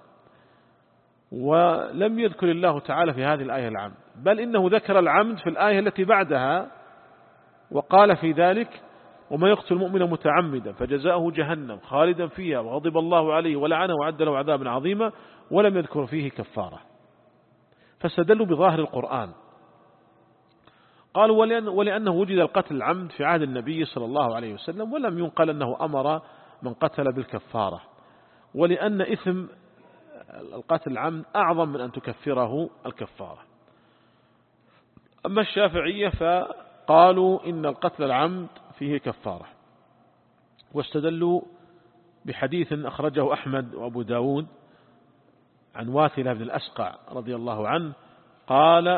ولم يذكر الله تعالى في هذه الآية العمد، بل إنه ذكر العمد في الآية التي بعدها وقال في ذلك: وما يقتل مؤمنا متعمدا فجزاؤه جهنم خالدا فيها وغضب الله عليه ولعنه وعد له عذابا عظيما، ولم يذكر فيه كفارة. فاستدلوا بظاهر القرآن. قالوا: ولأن ولأنه وجد القتل العمد في عهد النبي صلى الله عليه وسلم، ولم ينقل أنه أمر من قتل بالكفارة، ولأن إثم القتل العمد أعظم من أن تكفره الكفارة. أما الشافعية فقالوا إن القتل العمد فيه كفارة، واستدلوا بحديث أخرجه أحمد وأبو داود عن واثلة بن الأسقع رضي الله عنه قال: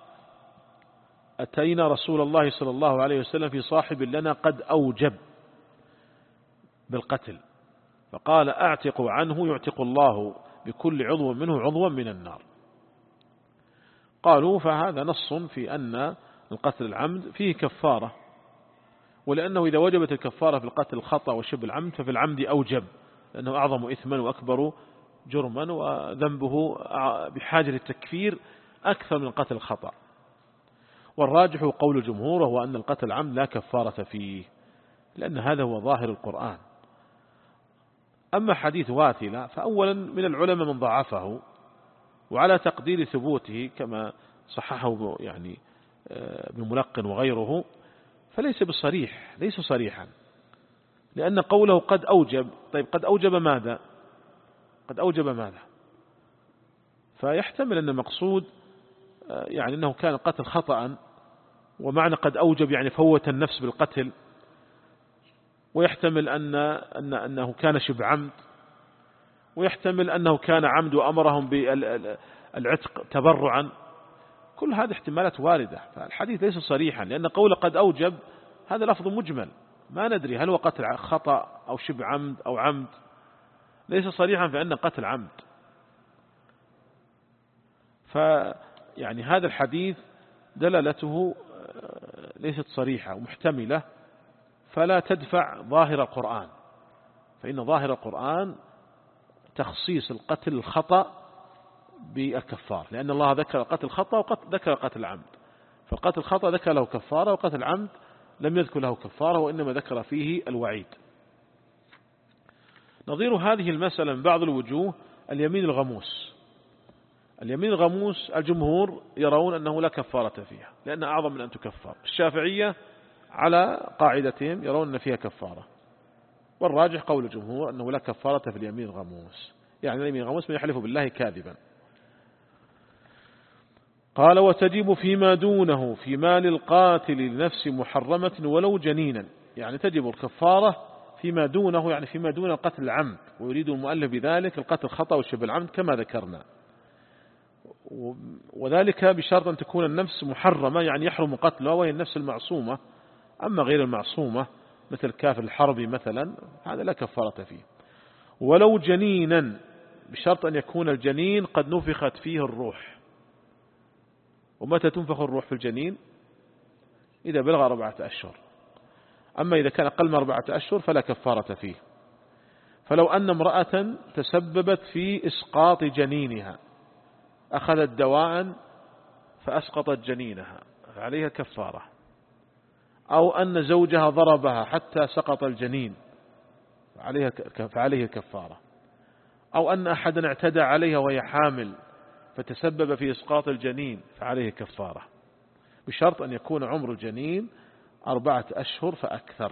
أتينا رسول الله صلى الله عليه وسلم في صاحب لنا قد أوجب بالقتل، فقال: أعتقوا عنه يعتق الله بكل عضو منه عضوا من النار. قالوا: فهذا نص في أن القتل العمد فيه كفارة، ولأنه إذا وجبت الكفارة في القتل الخطأ وشبه العمد ففي العمد أوجب، لأنه أعظم إثما وأكبر جرما، وذنبه بحاجة للتكفير أكثر من القتل الخطأ. والراجح قول الجمهور هو أن القتل العمد لا كفارة فيه، لأن هذا هو ظاهر القرآن. أما حديث واثلة فأولا من العلماء من ضعفه، وعلى تقدير ثبوته كما صححه يعني ابن ملقن وغيره، فليس بالصريح، ليس صريحا، لأن قوله قد أوجب. طيب قد أوجب ماذا؟ قد أوجب ماذا؟ فيحتمل أن المقصود يعني أنه كان قتل خطأ، ومعنى قد أوجب يعني فوت النفس بالقتل، ويحتمل أن أن أنه كان شبه عمد، ويحتمل أنه كان عمد وأمرهم بالعتق تبرعا. كل هذه احتمالات واردة، فالحديث ليس صريحا، لأن قول قد أوجب هذا لفظ مجمل، ما ندري هل هو قتل خطأ أو شبه عمد أو عمد، ليس صريحا في أن قتل عمد. فيعني هذا الحديث دلالته ليست صريحة ومحتملة، فلا تدفع ظاهر القرآن، فإن ظاهر القرآن تخصيص القتل الخطأ بالكفار، لأن الله ذكر قتل الخطأ وذكر قتل العمد، فالقتل الخطأ ذكر له كفارة، وقتل العمد لم يذكر له كفارة، وإنما ذكر فيه الوعيد. نظير هذه المسألة من بعض الوجوه اليمين الغموس. اليمين الغموس الجمهور يرون أنه لا كفارة فيها، لأنها أعظم من أن تكفر. الشافعية على قاعدتهم يرون أن فيها كفارة، والراجح قول الجمهور أنه لا كفارة في اليمين الغموس، يعني اليمين الغموس من يحلف بالله كاذبا. قال: وتجب فيما دونه في مال القاتل لنفس محرمة ولو جنينا، يعني تجب الكفارة فيما دونه، يعني فيما دون القتل العمد، ويريد المؤلف بذلك القتل خطأ والشبه العمد كما ذكرنا، وذلك بشرط أن تكون النفس محرمة، يعني يحرم قتلها، وهي النفس المعصومة أما غير المعصومة مثل كافر الحربي مثلا هذا لا كفارة فيه. ولو جنينا بشرط أن يكون الجنين قد نفخت فيه الروح. ومتى تنفخ الروح في الجنين؟ إذا بلغ أربعة أشهر. أما إذا كان أقل من أربعة أشهر فلا كفارة فيه. فلو أن امرأة تسببت في إسقاط جنينها، أخذت دواء فأسقطت جنينها فعليها كفارة. أو أن زوجها ضربها حتى سقط الجنين فعليها فعليه كفارة. أو أن أحدا اعتدى عليها وهي حامل فتسبب في إسقاط الجنين فعليه كفارة، بشرط أن يكون عمر الجنين أربعة أشهر فأكثر.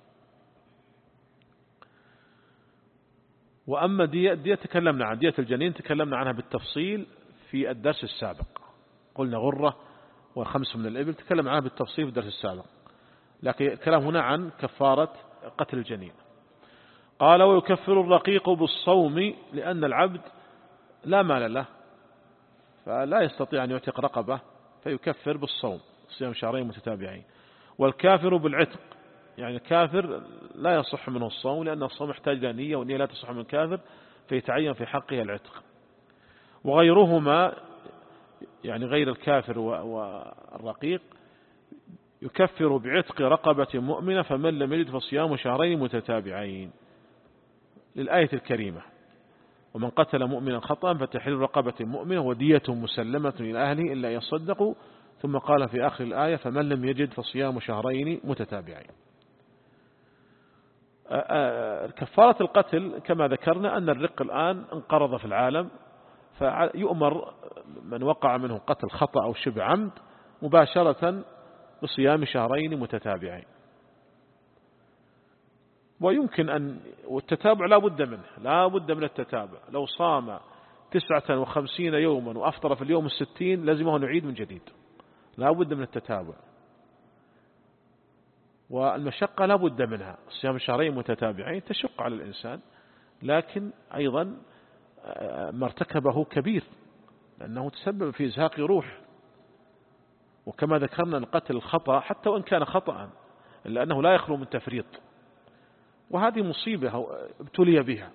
وأما دية, دية تكلمنا عن دية الجنين تكلمنا عنها بالتفصيل في الدرس السابق، قلنا غرة وخمس من الإبل تكلم عنها بالتفصيل في الدرس السابق، لكن الكلام هنا عن كفارة قتل الجنين. قال ويكفر الرقيق بالصوم لأن العبد لا مال له فلا يستطيع أن يعتق رقبة فيكفر بالصوم صيام شهرين متتابعين. والكافر بالعتق، يعني الكافر لا يصح منه الصوم لأن الصوم يحتاج إلى نية والنية لا تصح من الكافر فيتعين في حقه العتق. وغيرهما يعني غير الكافر والرقيق يكفر بعتق رقبة مؤمنة فمن لم يجد فصيام شهرين متتابعين للآية الكريمة ومن قتل مؤمنا خطأ فتحرير رقبة مؤمنة ودية مسلمة إلى أهله إلا يصدقوا، ثم قال في آخر الآية فمن لم يجد فصيام شهرين متتابعين. كفارة القتل كما ذكرنا أن الرق الآن انقرض في العالم، فيؤمر من وقع منه قتل خطأ أو شبه عمد مباشرة بصيام شهرين متتابعين. ويمكن أن والتتابع لا بد منه لا بد من التتابع. لو صام تسعة وخمسين يوما وأفطر في اليوم الستين لازمه نعيد من جديد، لا بد من التتابع. والمشقة لا بد منها، صيام شهرين متتابعين تشق على الإنسان، لكن أيضا ما ارتكبه كبير لأنه تسبب في إزهاق روح. وكما ذكرنا القتل الخطأ حتى وإن كان خطأ إلا أنه لا يخلو من تفريط، وهذه مصيبة ابتلي بها،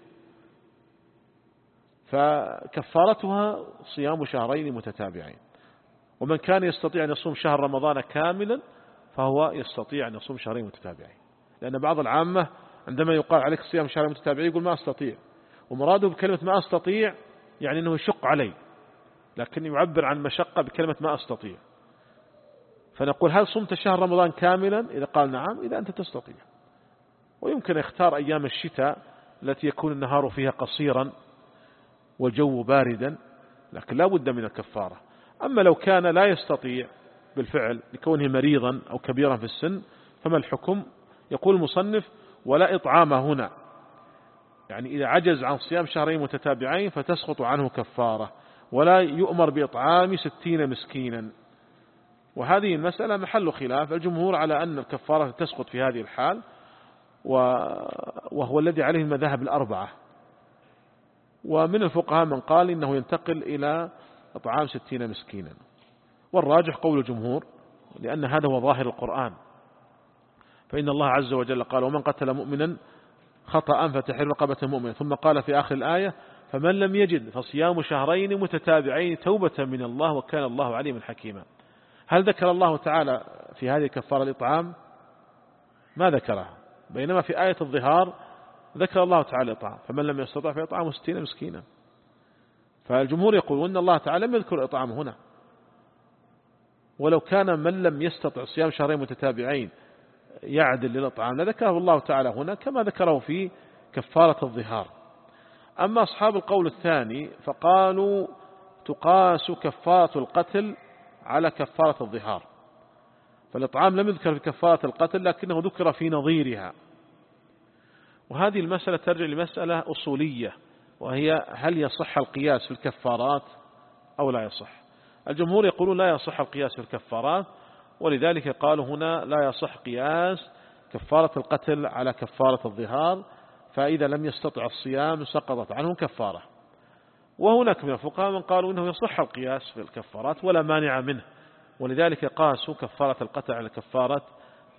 فكفارتها صيام شهرين متتابعين. ومن كان يستطيع أن يصوم شهر رمضان كاملا فهو يستطيع أن يصوم شهرين متتابعين، لأن بعض العامة عندما يقال عليك صيام شهرين متتابعين يقول ما أستطيع، ومراده بكلمة ما أستطيع يعني أنه يشق علي، لكن يعبر عن مشقة بكلمة ما أستطيع. فنقول هل صمت شهر رمضان كاملا؟ إذا قال نعم إذا أنت تستطيع. ويمكن اختار أيام الشتاء التي يكون النهار فيها قصيرا والجو باردا، لكن لا بد من الكفارة. أما لو كان لا يستطيع بالفعل لكونه مريضا أو كبيرا في السن فما الحكم؟ يقول المصنف ولا إطعام هنا، يعني إذا عجز عن صيام شهرين متتابعين فتسقط عنه كفارة، ولا يؤمر بإطعام ستين مسكينا. وهذه المسألة محل خلاف، الجمهور على أن الكفارة تسقط في هذه الحال، وهو الذي عليه المذاهب الأربعة. ومن الفقهاء من قال إنه ينتقل إلى إطعام ستين مسكينا، والراجح قول الجمهور لأن هذا هو ظاهر القرآن. فإن الله عز وجل قال ومن قتل مؤمنا خطأ فتحرير رقبة مؤمنة، ثم قال في آخر الآية فمن لم يجد فصيام شهرين متتابعين توبة من الله وكان الله عليما حكيما. هل ذكر الله تعالى في هذه الكفارة الإطعام؟ ما ذكرها، بينما في آية الظهار ذكر الله تعالى الإطعام فمن لم يستطع فإطعام ستين مسكينا. فالجمهور يقول أن الله تعالى لم يذكر الإطعام هنا، ولو كان من لم يستطع صيام شهرين متتابعين يعدل للإطعام لذكره الله تعالى هنا كما ذكره في كفارة الظهار. أما أصحاب القول الثاني فقالوا تقاس كفارة القتل على كفارة الظهار، فالإطعام لم يذكر في كفارة القتل لكنه ذكر في نظيرها. وهذه المسألة ترجع لمسألة أصولية، وهي هل يصح القياس في الكفارات أو لا يصح. الجمهور يقولون لا يصح القياس في الكفارات، ولذلك قالوا هنا لا يصح قياس كفارة القتل على كفارة الظهار، فإذا لم يستطع الصيام سقطت عنه كفارة. وهناك من الفقهاء من قالوا إنه يصح القياس في الكفارات ولا مانع منه، ولذلك قاسوا كفارة القتل على كفارة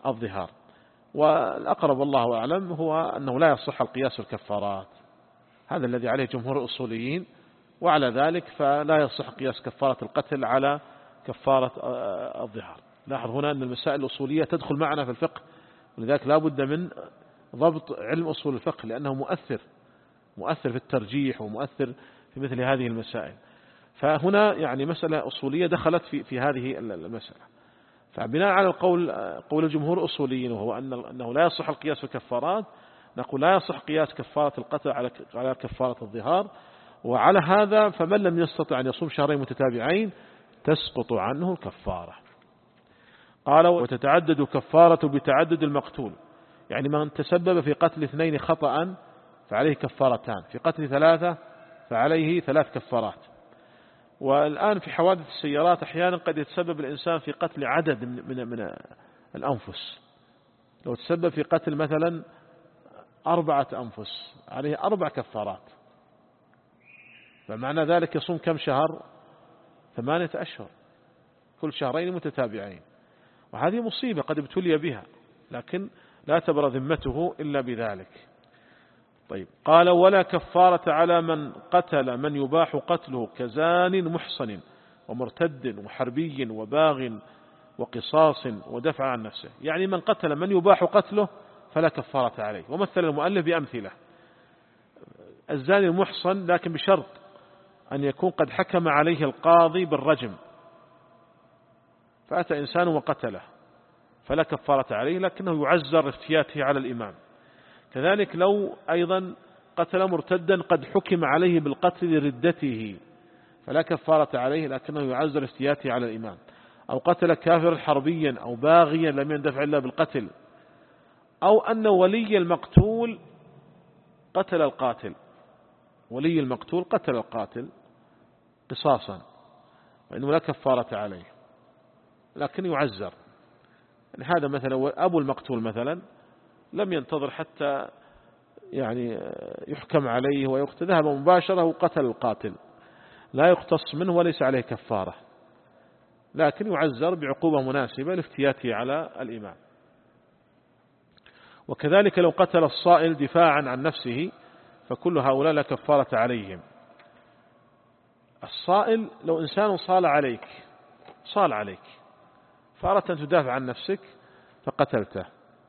الظهار. والأقرب والله أعلم هو أنه لا يصح القياس في الكفارات، هذا الذي عليه جمهور الأصوليين، وعلى ذلك فلا يصح قياس كفارة القتل على كفارة الظهار. لاحظ هنا أن المسائل الأصولية تدخل معنا في الفقه، ولذلك لا بد من ضبط علم أصول الفقه، لأنه مؤثر مؤثر في الترجيح ومؤثر في مثل هذه المسائل. فهنا يعني مسألة أصولية دخلت في في هذه المسألة. فبناء على القول قول الجمهور الأصوليين، وهو أنه لا يصح القياس في الكفارات، نقول لا يصح قياس كفارة القتل على على كفارة الظهار. وعلى هذا فمن لم يستطع أن يصوم شهرين متتابعين تسقط عنه الكفارة. قال وتتعدد كفارة بتعدد المقتول، يعني من تسبب في قتل اثنين خطأ فعليه كفارتان، في قتل ثلاثة فعليه ثلاث كفارات. والآن في حوادث السيارات أحيانا قد يتسبب الإنسان في قتل عدد من, من الأنفس، لو تسبب في قتل مثلا أربعة أنفس عليه أربع كفارات، فمعنى ذلك يصوم كم شهر؟ ثمانية أشهر كل شهرين متتابعين. وهذه مصيبة قد ابتلي بها، لكن لا تبر ذمته إلا بذلك. طيب قال ولا كفارة على من قتل من يباح قتله كزان محصن ومرتد وحربي وباغ وقصاص ودفع عن نفسه، يعني من قتل من يباح قتله فلا كفارة عليه. ومثل المؤلف بأمثلة: الزاني المحصن لكن بشرط أن يكون قد حكم عليه القاضي بالرجم، فأتى إنسان وقتله فلا كفارة عليه، لكنه يعزر افتياته على الإمام. كذلك لو أيضا قتل مرتدا قد حكم عليه بالقتل لردته فلا كفارة عليه، لكنه يعزر افتياته على الإمام. أو قتل كافر حربيا أو باغيا لم يندفع إلا بالقتل. أو أن ولي المقتول قتل القاتل، ولي المقتول قتل القاتل قصاصا، وإنه لا كفارة عليه لكن يعزر. يعني هذا مثلا أبو المقتول مثلا لم ينتظر حتى يعني يحكم عليه ويقتل، ذهب مباشرة وقتل القاتل، لا يقتص منه وليس عليه كفارة، لكن يعزر بعقوبة مناسبة لافتياته على الإمام. وكذلك لو قتل الصائل دفاعا عن نفسه فكل هؤلاء لا كفارة عليهم. الصائل لو إنسان صال عليك صال عليك فأردت أن تدافع عن نفسك فقتلته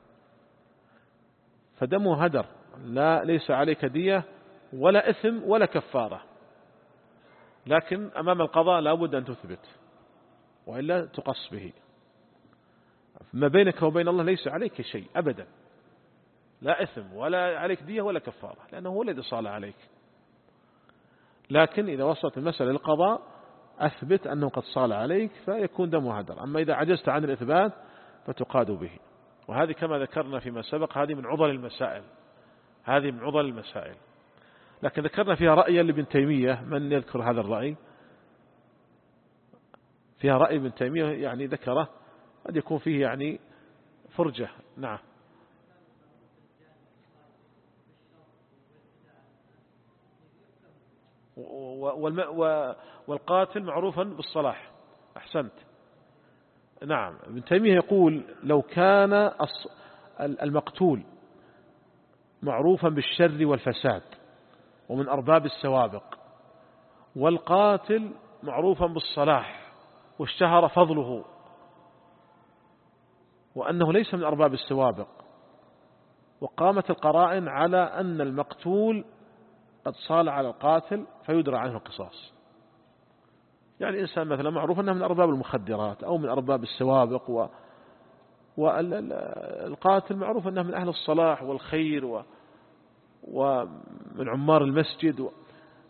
فدمه هدر، لا ليس عليك دية ولا إثم ولا كفارة، لكن أمام القضاء لابد أن تثبت وإلا تقص به. ما بينك وبين الله ليس عليك شيء أبدا، لا إثم ولا عليك دية ولا كفارة، لأنه هو الذي صال عليك. لكن إذا وصلت المسألة للقضاء أثبت أنه قد صال عليك فيكون دمه هدر. أما إذا عجزت عن الإثبات فتقاد به. وهذه كما ذكرنا فيما سبق هذه من عضل المسائل، هذه من عضل المسائل. لكن ذكرنا فيها رأيا لابن تيمية. من يذكر هذا الرأي؟ فيها رأي ابن تيمية يعني ذكره قد يكون فيه يعني فرجة. نعم. والقاتل معروفا بالصلاح. أحسنت. نعم. ابن تيمية يقول لو كان المقتول معروفا بالشر والفساد ومن أرباب السوابق، والقاتل معروفا بالصلاح واشتهر فضله وأنه ليس من أرباب السوابق، وقامت القرائن على أن المقتول قد صال على القاتل فيدرى عنه القصاص. يعني إنسان مثلا معروف أنه من أرباب المخدرات أو من أرباب السوابق، و... والقاتل معروف أنه من أهل الصلاح والخير و... ومن عمار المسجد، و...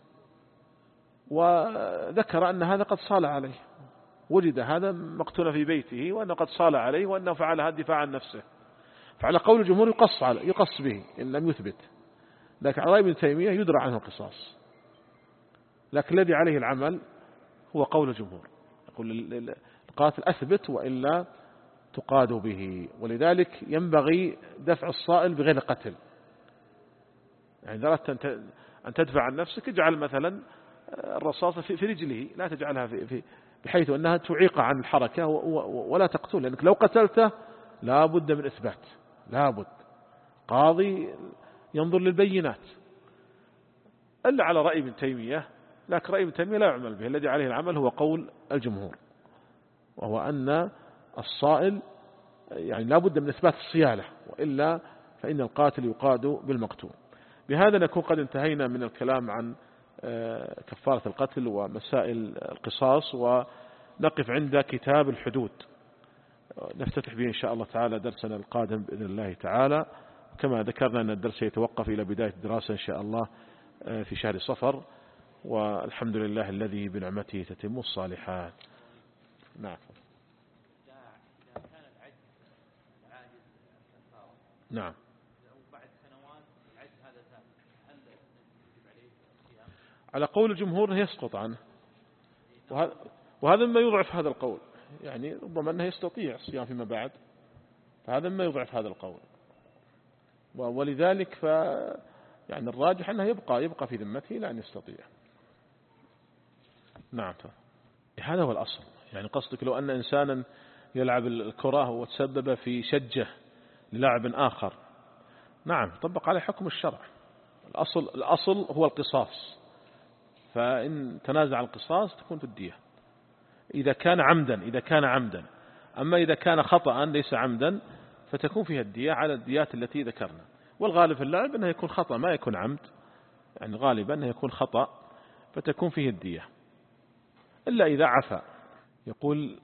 وذكر أن هذا قد صال عليه، وجد هذا مقتول في بيته وأنه قد صال عليه وأنه فعل هذا دفاع عن نفسه، فعلى قول الجمهور يقص, على... يقص به إن لم يثبت. لكن على ابن تيمية يدرى عنه القصاص. لكن الذي عليه العمل هو قول الجمهور، يقول القاتل أثبت وإلا تقاد به. ولذلك ينبغي دفع الصائل بغير قتل. يعني إذا أردت أن تدفع عن نفسك اجعل مثلا الرصاصة في رجله، لا تجعلها في بحيث أنها تعيق عن الحركة ولا تقتل، لأنك لو قتلته لا بد من إثبات، لا بد قاضي ينظر للبينات، إلا على رأي ابن تيمية، لكن رأي ابن تيمية لا يعمل به، الذي عليه العمل هو قول الجمهور، وهو أن الصائل يعني لا بد من إثبات الصيانة، وإلا فإن القاتل يقاد بالمقتول. بهذا نكون قد انتهينا من الكلام عن كفارة القتل ومسائل القصاص، ونقف عند كتاب الحدود نفتتح به إن شاء الله تعالى درسنا القادم بإذن الله تعالى. كما ذكرنا أن الدرس يتوقف إلى بداية الدراسة إن شاء الله في شهر صفر، والحمد لله الذي بنعمته تتم الصالحات. نعم. نعم. على قول الجمهور يسقط عنه، وهذا وهذا ما يضعف هذا القول، يعني ربما أنه يستطيع الصيام فيما بعد، فهذا ما يضعف هذا القول، ولذلك ف يعني الراجح أنه يبقى يبقى في ذمته إلى أن يستطيع. نعم. هذا هو الأصل. يعني قصدك لو أن إنسانا يلعب الكرة وتسبب في شجة للاعب آخر، نعم طبق عليه حكم الشرع. الأصل الأصل هو القصاص، فإن تنازع القصاص تكون في الدية إذا كان عمدا إذا كان عمدا أما إذا كان خطأ ليس عمدا فتكون فيها الدية على الديات التي ذكرنا. والغالب في اللعب أنه يكون خطأ ما يكون عمد، يعني غالبا أنه يكون خطأ فتكون فيه الدية إلا إذا عفا. يقول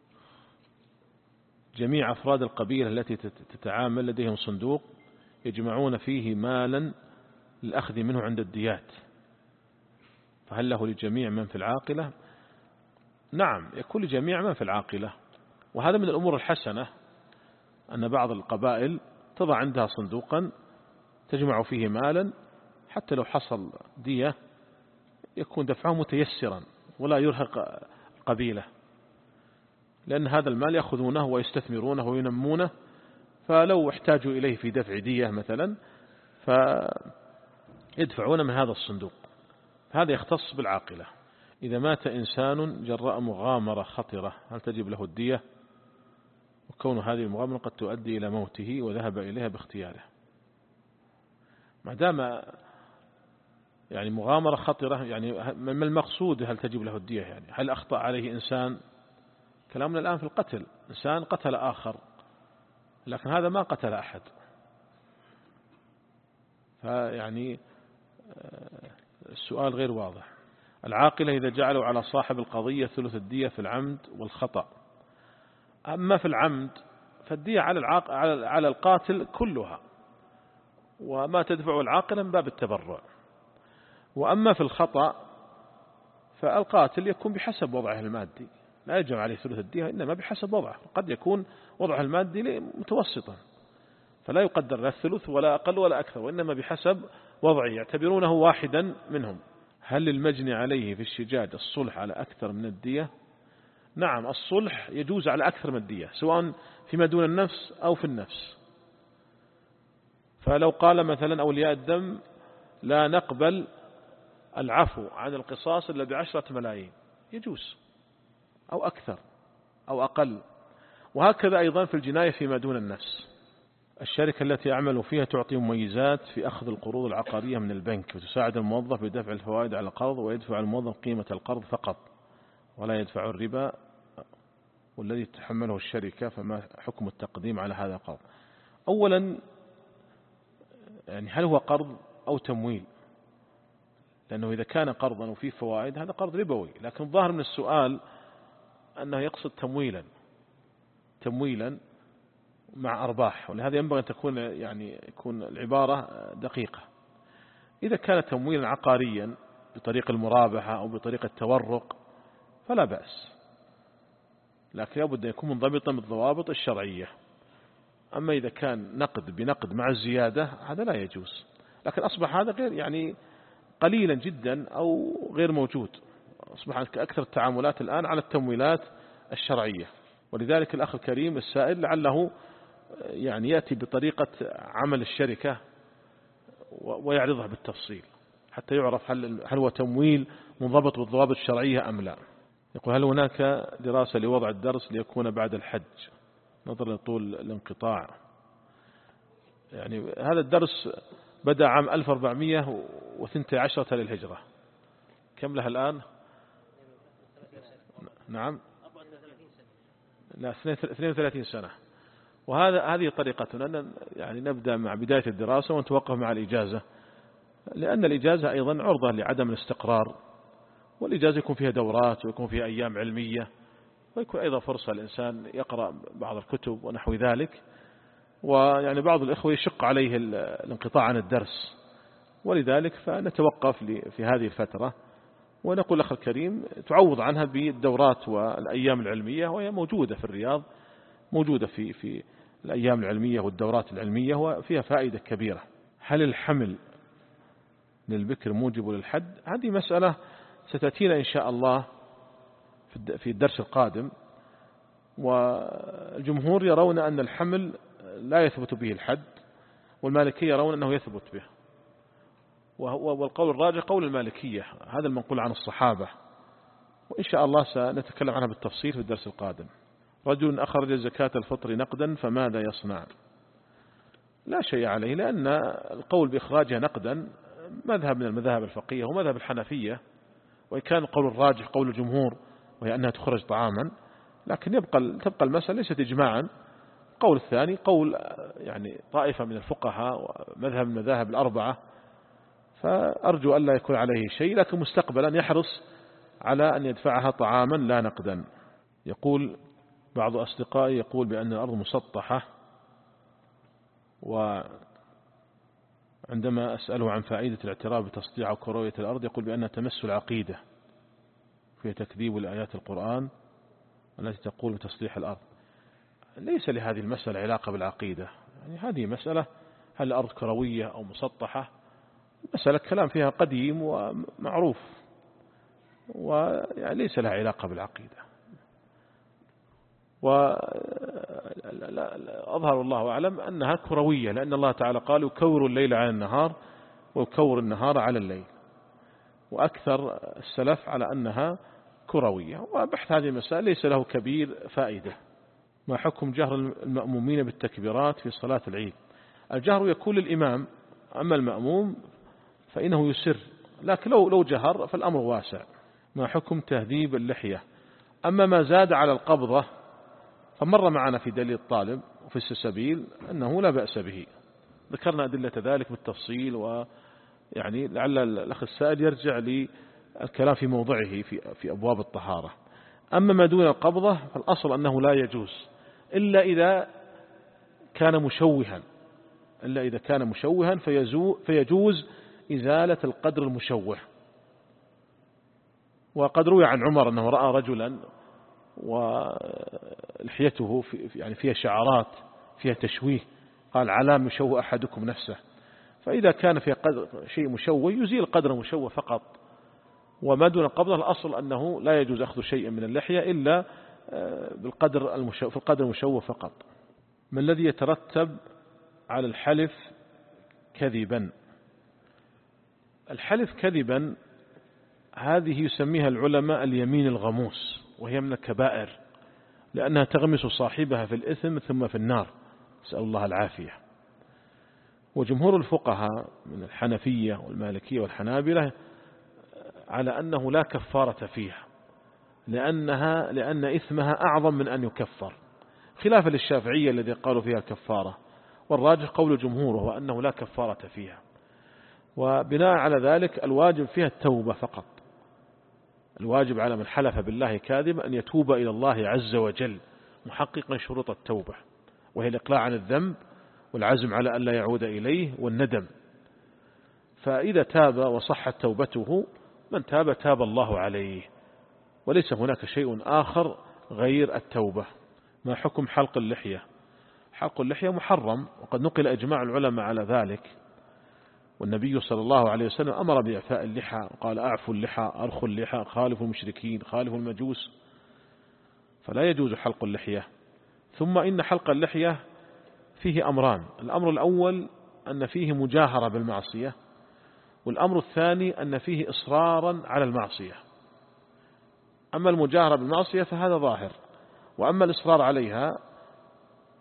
جميع أفراد القبيلة التي تتعامل لديهم صندوق يجمعون فيه مالا للأخذ منه عند الديات، فهل له لجميع من في العاقلة؟ نعم يكون لجميع من في العاقلة، وهذا من الأمور الحسنة أن بعض القبائل تضع عندها صندوقا تجمع فيه مالا حتى لو حصل دية يكون دفعه متيسرا ولا يرهق قبيلة، لأن هذا المال يأخذونه ويستثمرونه وينمونه، فلو احتاجوا إليه في دفع دية مثلا فيدفعون من هذا الصندوق. هذا يختص بالعاقلة. إذا مات إنسان جراء مغامرة خطرة هل تجب له الدية؟ وكون هذه المغامرة قد تؤدي إلى موته وذهب إليها باختياره. ما دام يعني مغامرة خطرة، يعني ما المقصود هل تجب له الدية؟ يعني هل أخطأ عليه إنسان؟ كلامنا الآن في القتل، إنسان قتل آخر لكن هذا ما قتل أحد، فيعني السؤال غير واضح. العاقلة إذا جعلوا على صاحب القضية ثلث الدية في العمد والخطأ، أما في العمد فالدية على العاق... على القاتل كلها، وما تدفع العاقلة من باب التبرع. وأما في الخطأ فالقاتل يكون بحسب وضعه المادي، لا يجمع عليه ثلث الدية إنما بحسب وضعه، قد يكون وضعه المادي متوسطا فلا يقدر لا الثلث ولا أقل ولا أكثر، وإنما بحسب وضعه يعتبرونه واحدا منهم. هل المجني عليه في الشجاج الصلح على أكثر من الدية؟ نعم الصلح يجوز على أكثر من الدية سواء فيما دون النفس أو في النفس. فلو قال مثلا أولياء الدم لا نقبل العفو عن القصاص إلا بعشرة ملايين يجوز، أو أكثر أو أقل. وهكذا أيضا في الجناية فيما دون النفس. الشركة التي أعمل فيها تعطي مميزات في أخذ القروض العقارية من البنك وتساعد الموظف بدفع الفوائد على القرض، ويدفع الموظف قيمة القرض فقط ولا يدفع الربا والذي تتحمله الشركة، فما حكم التقديم على هذا القرض؟ أولا يعني هل هو قرض أو تمويل؟ لأنه إذا كان قرضا وفيه فوائد هذا قرض ربوي، لكن الظاهر من السؤال أنه يقصد تمويلا تمويلا مع أرباح، ولهذا ينبغي أن تكون يعني يكون العبارة دقيقة. إذا كان تمويلا عقاريا بطريق المرابحة أو بطريق التورق فلا بأس، لكن لابد أن يكون منضبطا بالضوابط الشرعية. أما إذا كان نقد بنقد مع الزيادة هذا لا يجوز، لكن أصبح هذا غير يعني قليلا جدا أو غير موجود، أصبح أكثر التعاملات الآن على التمويلات الشرعية. ولذلك الأخ الكريم السائل لعله يعني يأتي بطريقة عمل الشركة ويعرضها بالتفصيل حتى يعرف هل هل هو تمويل منضبط بالضوابط الشرعية أم لا. يقول هل هناك دراسة لوضع الدرس ليكون بعد الحج؟ نظرا لطول الانقطاع. يعني هذا الدرس بدأ عام ألف وأربعمائة واثني عشر للهجرة، كم له الآن؟ نعم لا اثنين وثلاثين سنة. وهذا هذه طريقتنا أن يعني نبدأ مع بداية الدراسة ونتوقف مع الإجازة، لأن الإجازة أيضا عرضة لعدم الاستقرار، والإجازة يكون فيها دورات ويكون فيها أيام علمية، ويكون أيضا فرصة الإنسان يقرأ بعض الكتب ونحو ذلك. ويعني بعض الإخوة يشق عليه الانقطاع عن الدرس، ولذلك فنتوقف في هذه الفترة، ونقول الأخ الكريم تعوض عنها بالدورات والأيام العلمية، وهي موجودة في الرياض، موجودة في في الأيام العلمية والدورات العلمية، وفيها فائدة كبيرة. هل الحمل للبكر موجب للحد؟ هذه مسألة ستأتينا إن شاء الله في الدرس القادم. والجمهور يرون أن الحمل لا يثبت به الحد، والمالكية يرون أنه يثبت به، والقول الراجح قول المالكية، هذا المنقول عن الصحابة، وإن شاء الله سنتكلم عنها بالتفصيل في الدرس القادم. رجل أخرج زكاة الفطر نقدا فماذا يصنع؟ لا شيء عليه، لأن القول بإخراجها نقدا مذهب من المذاهب الفقهية ومذهب الحنفية، وإن كان القول الراجح قول الجمهور وهي أنها تخرج طعاما، لكن يبقى تبقى المسألة ليست إجماعا. القول الثاني قول يعني طائفة من الفقهاء ومذهب المذاهب الأربعة، فأرجو أن لا يكون عليه شيء، لكن مستقبلا يحرص على أن يدفعها طعاما لا نقدا. يقول بعض أصدقائي يقول بأن الأرض مسطحة، وعندما أسأله عن فائدة الاعتراف بتسطيع كروية الأرض يقول بأنها تمس العقيدة في تكذيب الآيات القرآن التي تقول بتسطيح الأرض. ليس لهذه المسألة علاقة بالعقيدة، يعني هذه مسألة هل الأرض كروية أو مسطحة، مسألة كلام فيها قديم ومعروف، وليس لها علاقة بالعقيدة. وأظهر الله أعلم أنها كروية، لأن الله تعالى قال يكور الليل على النهار ويكور النهار على الليل، وأكثر السلف على أنها كروية. وبحث هذه المسألة ليس له كبير فائدة. ما حكم جهر المأمومين بالتكبيرات في صلاة العيد؟ الجهر يكون للإمام، أما المأموم فإنه يسر، لكن لو لو جهر فالأمر واسع. ما حكم تهذيب اللحية؟ أما ما زاد على القبضة فمر معنا في دليل الطالب وفي السلسبيل أنه لا بأس به، ذكرنا أدلة ذلك بالتفصيل، ويعني لعل الأخ السائل يرجع للكلام في موضعه في في أبواب الطهارة. أما ما دون القبضة فالأصل أنه لا يجوز إلا إذا كان مشوها، إلا إذا كان مشوها فيجوز إزالة القدر المشوه. وقد روي عن عمر أنه رأى رجلا ولحيته في يعني فيها شعرات فيها تشويه، قال علام يشوه أحدكم نفسه. فإذا كان في شيء مشوه يزيل قدر مشوه فقط، وما دون القبضة الأصل أنه لا يجوز أخذ شيء من اللحية إلا بالقدر المشوه في القدر المشوه فقط. ما الذي يترتب على الحلف كذبا؟ الحلف كذبا هذه يسميها العلماء اليمين الغموس، وهي من الكبائر، لأنها تغمس صاحبها في الإثم ثم في النار، نسأل الله العافية. وجمهور الفقهاء من الحنفية والمالكية والحنابلة على أنه لا كفارة فيها، لأنها لأن إثمها أعظم من أن يكفر، خلافا للشافعية الذي قالوا فيها كفارة، والراجح قول الجمهور هو أنه لا كفارة فيها. وبناء على ذلك الواجب فيها التوبة فقط. الواجب على من حلف بالله كاذبا أن يتوب إلى الله عز وجل محققا شروط التوبة، وهي الإقلاع عن الذنب والعزم على أن لا يعود إليه والندم. فإذا تاب وصحت توبته من تاب تاب الله عليه، وليس هناك شيء آخر غير التوبة. ما حكم حلق اللحية؟ حلق اللحية محرم، وقد نقل إجماع العلماء على ذلك، والنبي صلى الله عليه وسلم أمر بإعفاء اللحى، قال أعفوا اللحى أرخوا اللحى خالفوا المشركين خالفوا المجوس، فلا يجوز حلق اللحية. ثم إن حلق اللحية فيه أمران، الأمر الأول أن فيه مجاهرة بالمعصية، والأمر الثاني أن فيه إصرارا على المعصية. أما المجاهرة بالمعصية فهذا ظاهر، وأما الإصرار عليها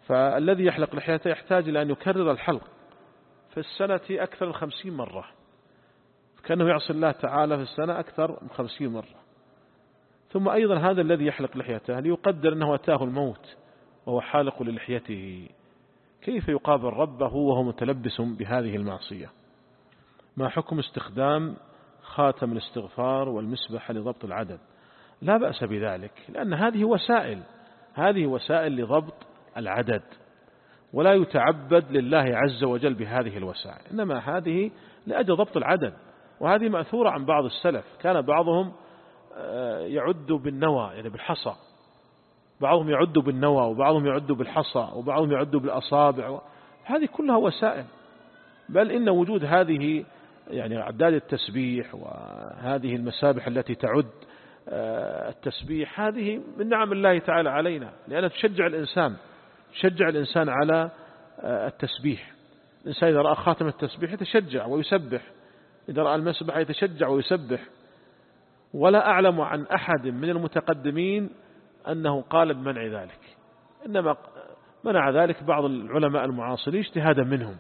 فالذي يحلق لحيته يحتاج إلى أن يكرر الحلق في السنة أكثر من خمسين مرة، كأنه يعصي الله تعالى في السنة أكثر من خمسين مرة. ثم أيضا هذا الذي يحلق لحيته ليقدر أنه أتاه الموت وهو حالق للحيته، كيف يقابل ربه وهو متلبس بهذه المعصية؟ ما حكم استخدام خاتم الاستغفار والمسبحة لضبط العدد؟ لا بأس بذلك، لأن هذه وسائل هذه وسائل لضبط العدد، ولا يتعبد لله عز وجل بهذه الوسائل، إنما هذه لأجل ضبط العدد. وهذه مأثورة عن بعض السلف، كان بعضهم يعد بالنوى يعني بالحصى، بعضهم يعد بالنوى وبعضهم يعد بالحصى وبعضهم يعد بالأصابع، هذه كلها وسائل. بل إن وجود هذه يعني عداد التسبيح وهذه المسابح التي تعد التسبيح هذه من نعم الله تعالى علينا، لأنها تشجع الإنسان تشجع الإنسان على التسبيح. الإنسان إذا رأى خاتم التسبيح يتشجع ويسبح، إذا رأى المسبح يتشجع ويسبح. ولا أعلم عن أحد من المتقدمين أنه قال بمنع ذلك، إنما منع ذلك بعض العلماء المعاصرين اجتهادا منهم،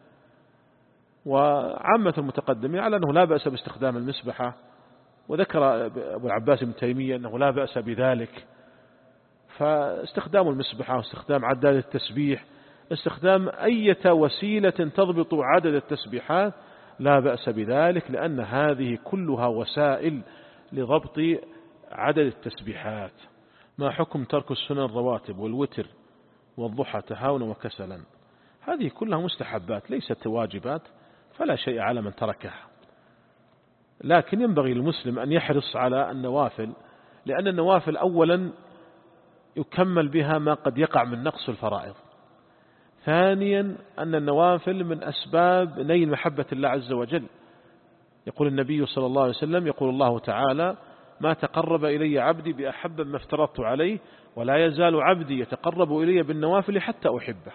وعامة المتقدمين على أنه لا بأس باستخدام المسبحة. وذكر أبو العباس ابن تيمية أنه لا بأس بذلك. فاستخدام المسبحة واستخدام عداد التسبيح، استخدام أي وسيلة تضبط عدد التسبيحات لا بأس بذلك، لأن هذه كلها وسائل لضبط عدد التسبيحات. ما حكم ترك السنن الرواتب والوتر والضحى تهاونا وكسلا؟ هذه كلها مستحبات ليست واجبات، فلا شيء على من تركها، لكن ينبغي للمسلم أن يحرص على النوافل، لأن النوافل أولا يكمل بها ما قد يقع من نقص الفرائض. ثانيا أن النوافل من أسباب نيل محبة الله عز وجل. يقول النبي صلى الله عليه وسلم، يقول الله تعالى: ما تقرب إلي عبدي بأحب ما افترضت عليه، ولا يزال عبدي يتقرب إلي بالنوافل حتى أحبه.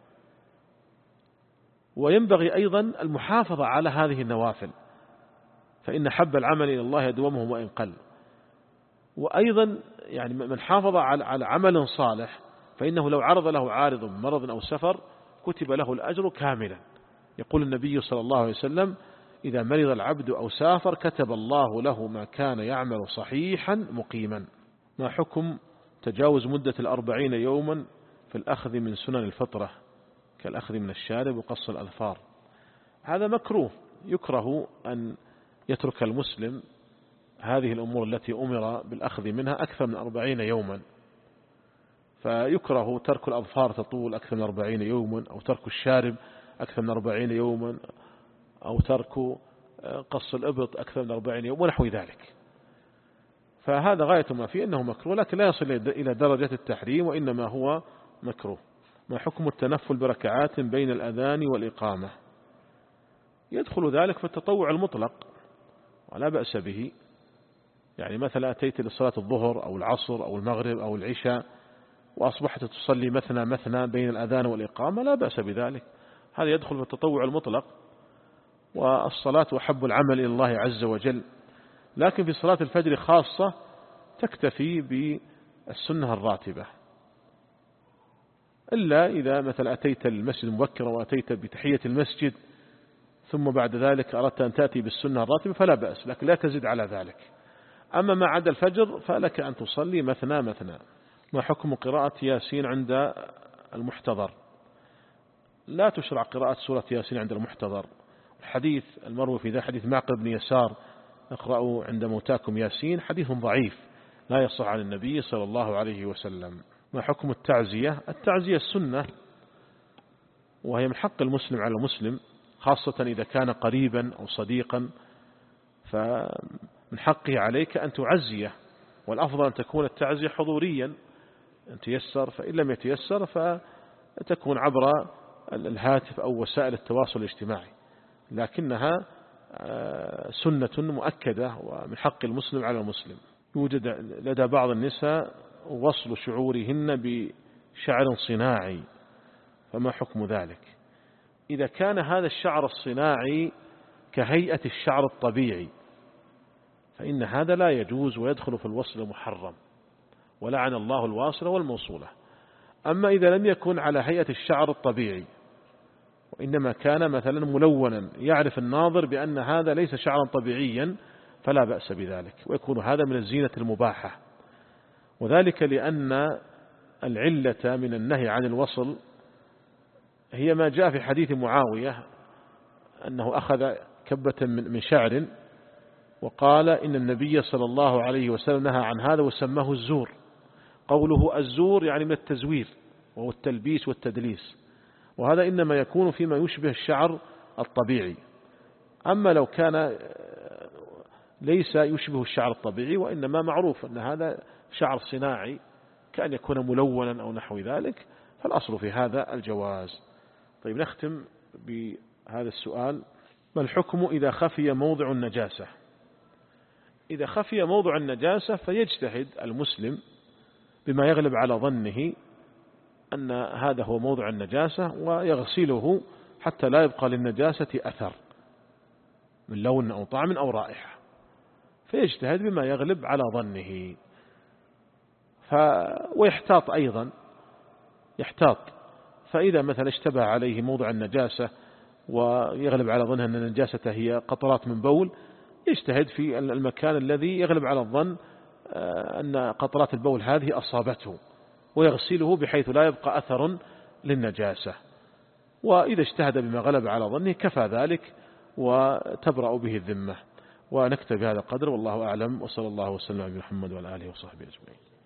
وينبغي أيضا المحافظة على هذه النوافل، فإن حب العمل إلى الله يدومه وإن قل. وأيضا يعني من حافظ على عمل صالح فإنه لو عرض له عارض من مرض أو سفر كتب له الأجر كاملا. يقول النبي صلى الله عليه وسلم: إذا مرض العبد أو سافر كتب الله له ما كان يعمل صحيحا مقيما. ما حكم تجاوز مدة الأربعين يوما في الأخذ من سنن الفطرة كالأخذ من الشارب وقص الأظفار؟ هذا مكروه، يكره أن يترك المسلم هذه الأمور التي أمر بالأخذ منها أكثر من أربعين يوما، فيكره ترك الأظفار تطول أكثر من أربعين يوما، أو ترك الشارب أكثر من أربعين يوما، أو ترك قص الإبط أكثر من أربعين يوم ونحو ذلك. فهذا غاية ما فيه أنه مكروه، لكن لا يصل إلى درجة التحريم، وإنما هو مكروه. ما حكم التنفل بركعات بين الأذان والإقامة؟ يدخل ذلك في التطوع المطلق ولا بأس به. يعني مثلا أتيت لصلاة الظهر أو العصر أو المغرب أو العشاء وأصبحت تصلي مثنى مثنى بين الأذان والإقامة، لا بأس بذلك، هذا يدخل في التطوع المطلق. والصلاة أحب العمل إلى الله عز وجل، لكن في صلاة الفجر خاصة تكتفي بالسنة الراتبة، إلا إذا مثلا أتيت المسجد مبكرا وأتيت بتحية المسجد ثم بعد ذلك أردت أن تأتي بالسنة الراتبة فلا بأس، لكن لا تزيد على ذلك. أما ما عدا الفجر فلك أن تصلي مثنى مثنى. ما حكم قراءة ياسين عند المحتضر؟ لا تشرع قراءة سورة ياسين عند المحتضر. الحديث المروي في ذا حديث معقل بن يسار: اقرأوا عند موتاكم ياسين، حديث ضعيف لا يصح عن النبي صلى الله عليه وسلم. ما حكم التعزية؟ التعزية السنة، وهي من حق المسلم على المسلم، خاصة إذا كان قريبا أو صديقا، فمن حقه عليك أن تعزيه، والأفضل أن تكون التعزية حضوريا أن تيسر، فإن لم يتيسر فتكون عبر الهاتف أو وسائل التواصل الاجتماعي، لكنها سنة مؤكدة ومن حق المسلم على المسلم. يوجد لدى بعض النساء وصل شعورهن بشعر صناعي، فما حكم ذلك؟ إذا كان هذا الشعر الصناعي كهيئة الشعر الطبيعي فإن هذا لا يجوز ويدخل في الوصل المحرم، ولعن الله الواصلة والموصولة. أما إذا لم يكن على هيئة الشعر الطبيعي وإنما كان مثلا ملونا يعرف الناظر بأن هذا ليس شعرا طبيعيا فلا بأس بذلك، ويكون هذا من الزينة المباحة. وذلك لأن العلة من النهي عن الوصل هي ما جاء في حديث معاوية أنه أخذ كبة من شعر وقال إن النبي صلى الله عليه وسلم نهى عن هذا وسماه الزور. قوله الزور يعني من التزوير وهو التلبيس والتدليس، وهذا إنما يكون فيما يشبه الشعر الطبيعي. أما لو كان ليس يشبه الشعر الطبيعي وإنما معروف أن هذا شعر صناعي كأن يكون ملونا أو نحو ذلك، فالأصل في هذا الجواز. طيب نختم بهذا السؤال: ما الحكم إذا خفي موضع النجاسة؟ إذا خفي موضع النجاسة فيجتهد المسلم بما يغلب على ظنه أن هذا هو موضع النجاسة ويغسله حتى لا يبقى للنجاسة أثر من لون أو طعم أو رائحة، فيجتهد بما يغلب على ظنه. ف... ويحتاط أيضا، يحتاط، فإذا مثلا اشتبه عليه موضع النجاسة ويغلب على ظنه أن النجاسة هي قطرات من بول، يجتهد في المكان الذي يغلب على الظن أن قطرات البول هذه أصابته ويغسله بحيث لا يبقى أثر للنجاسة. وإذا اجتهد بما غلب على ظنه كفى ذلك وتبرأ به الذمة. ونكتب بهذا القدر، والله أعلم، وصلى الله وسلم على محمد وعلى آله وصحبه أجمعين.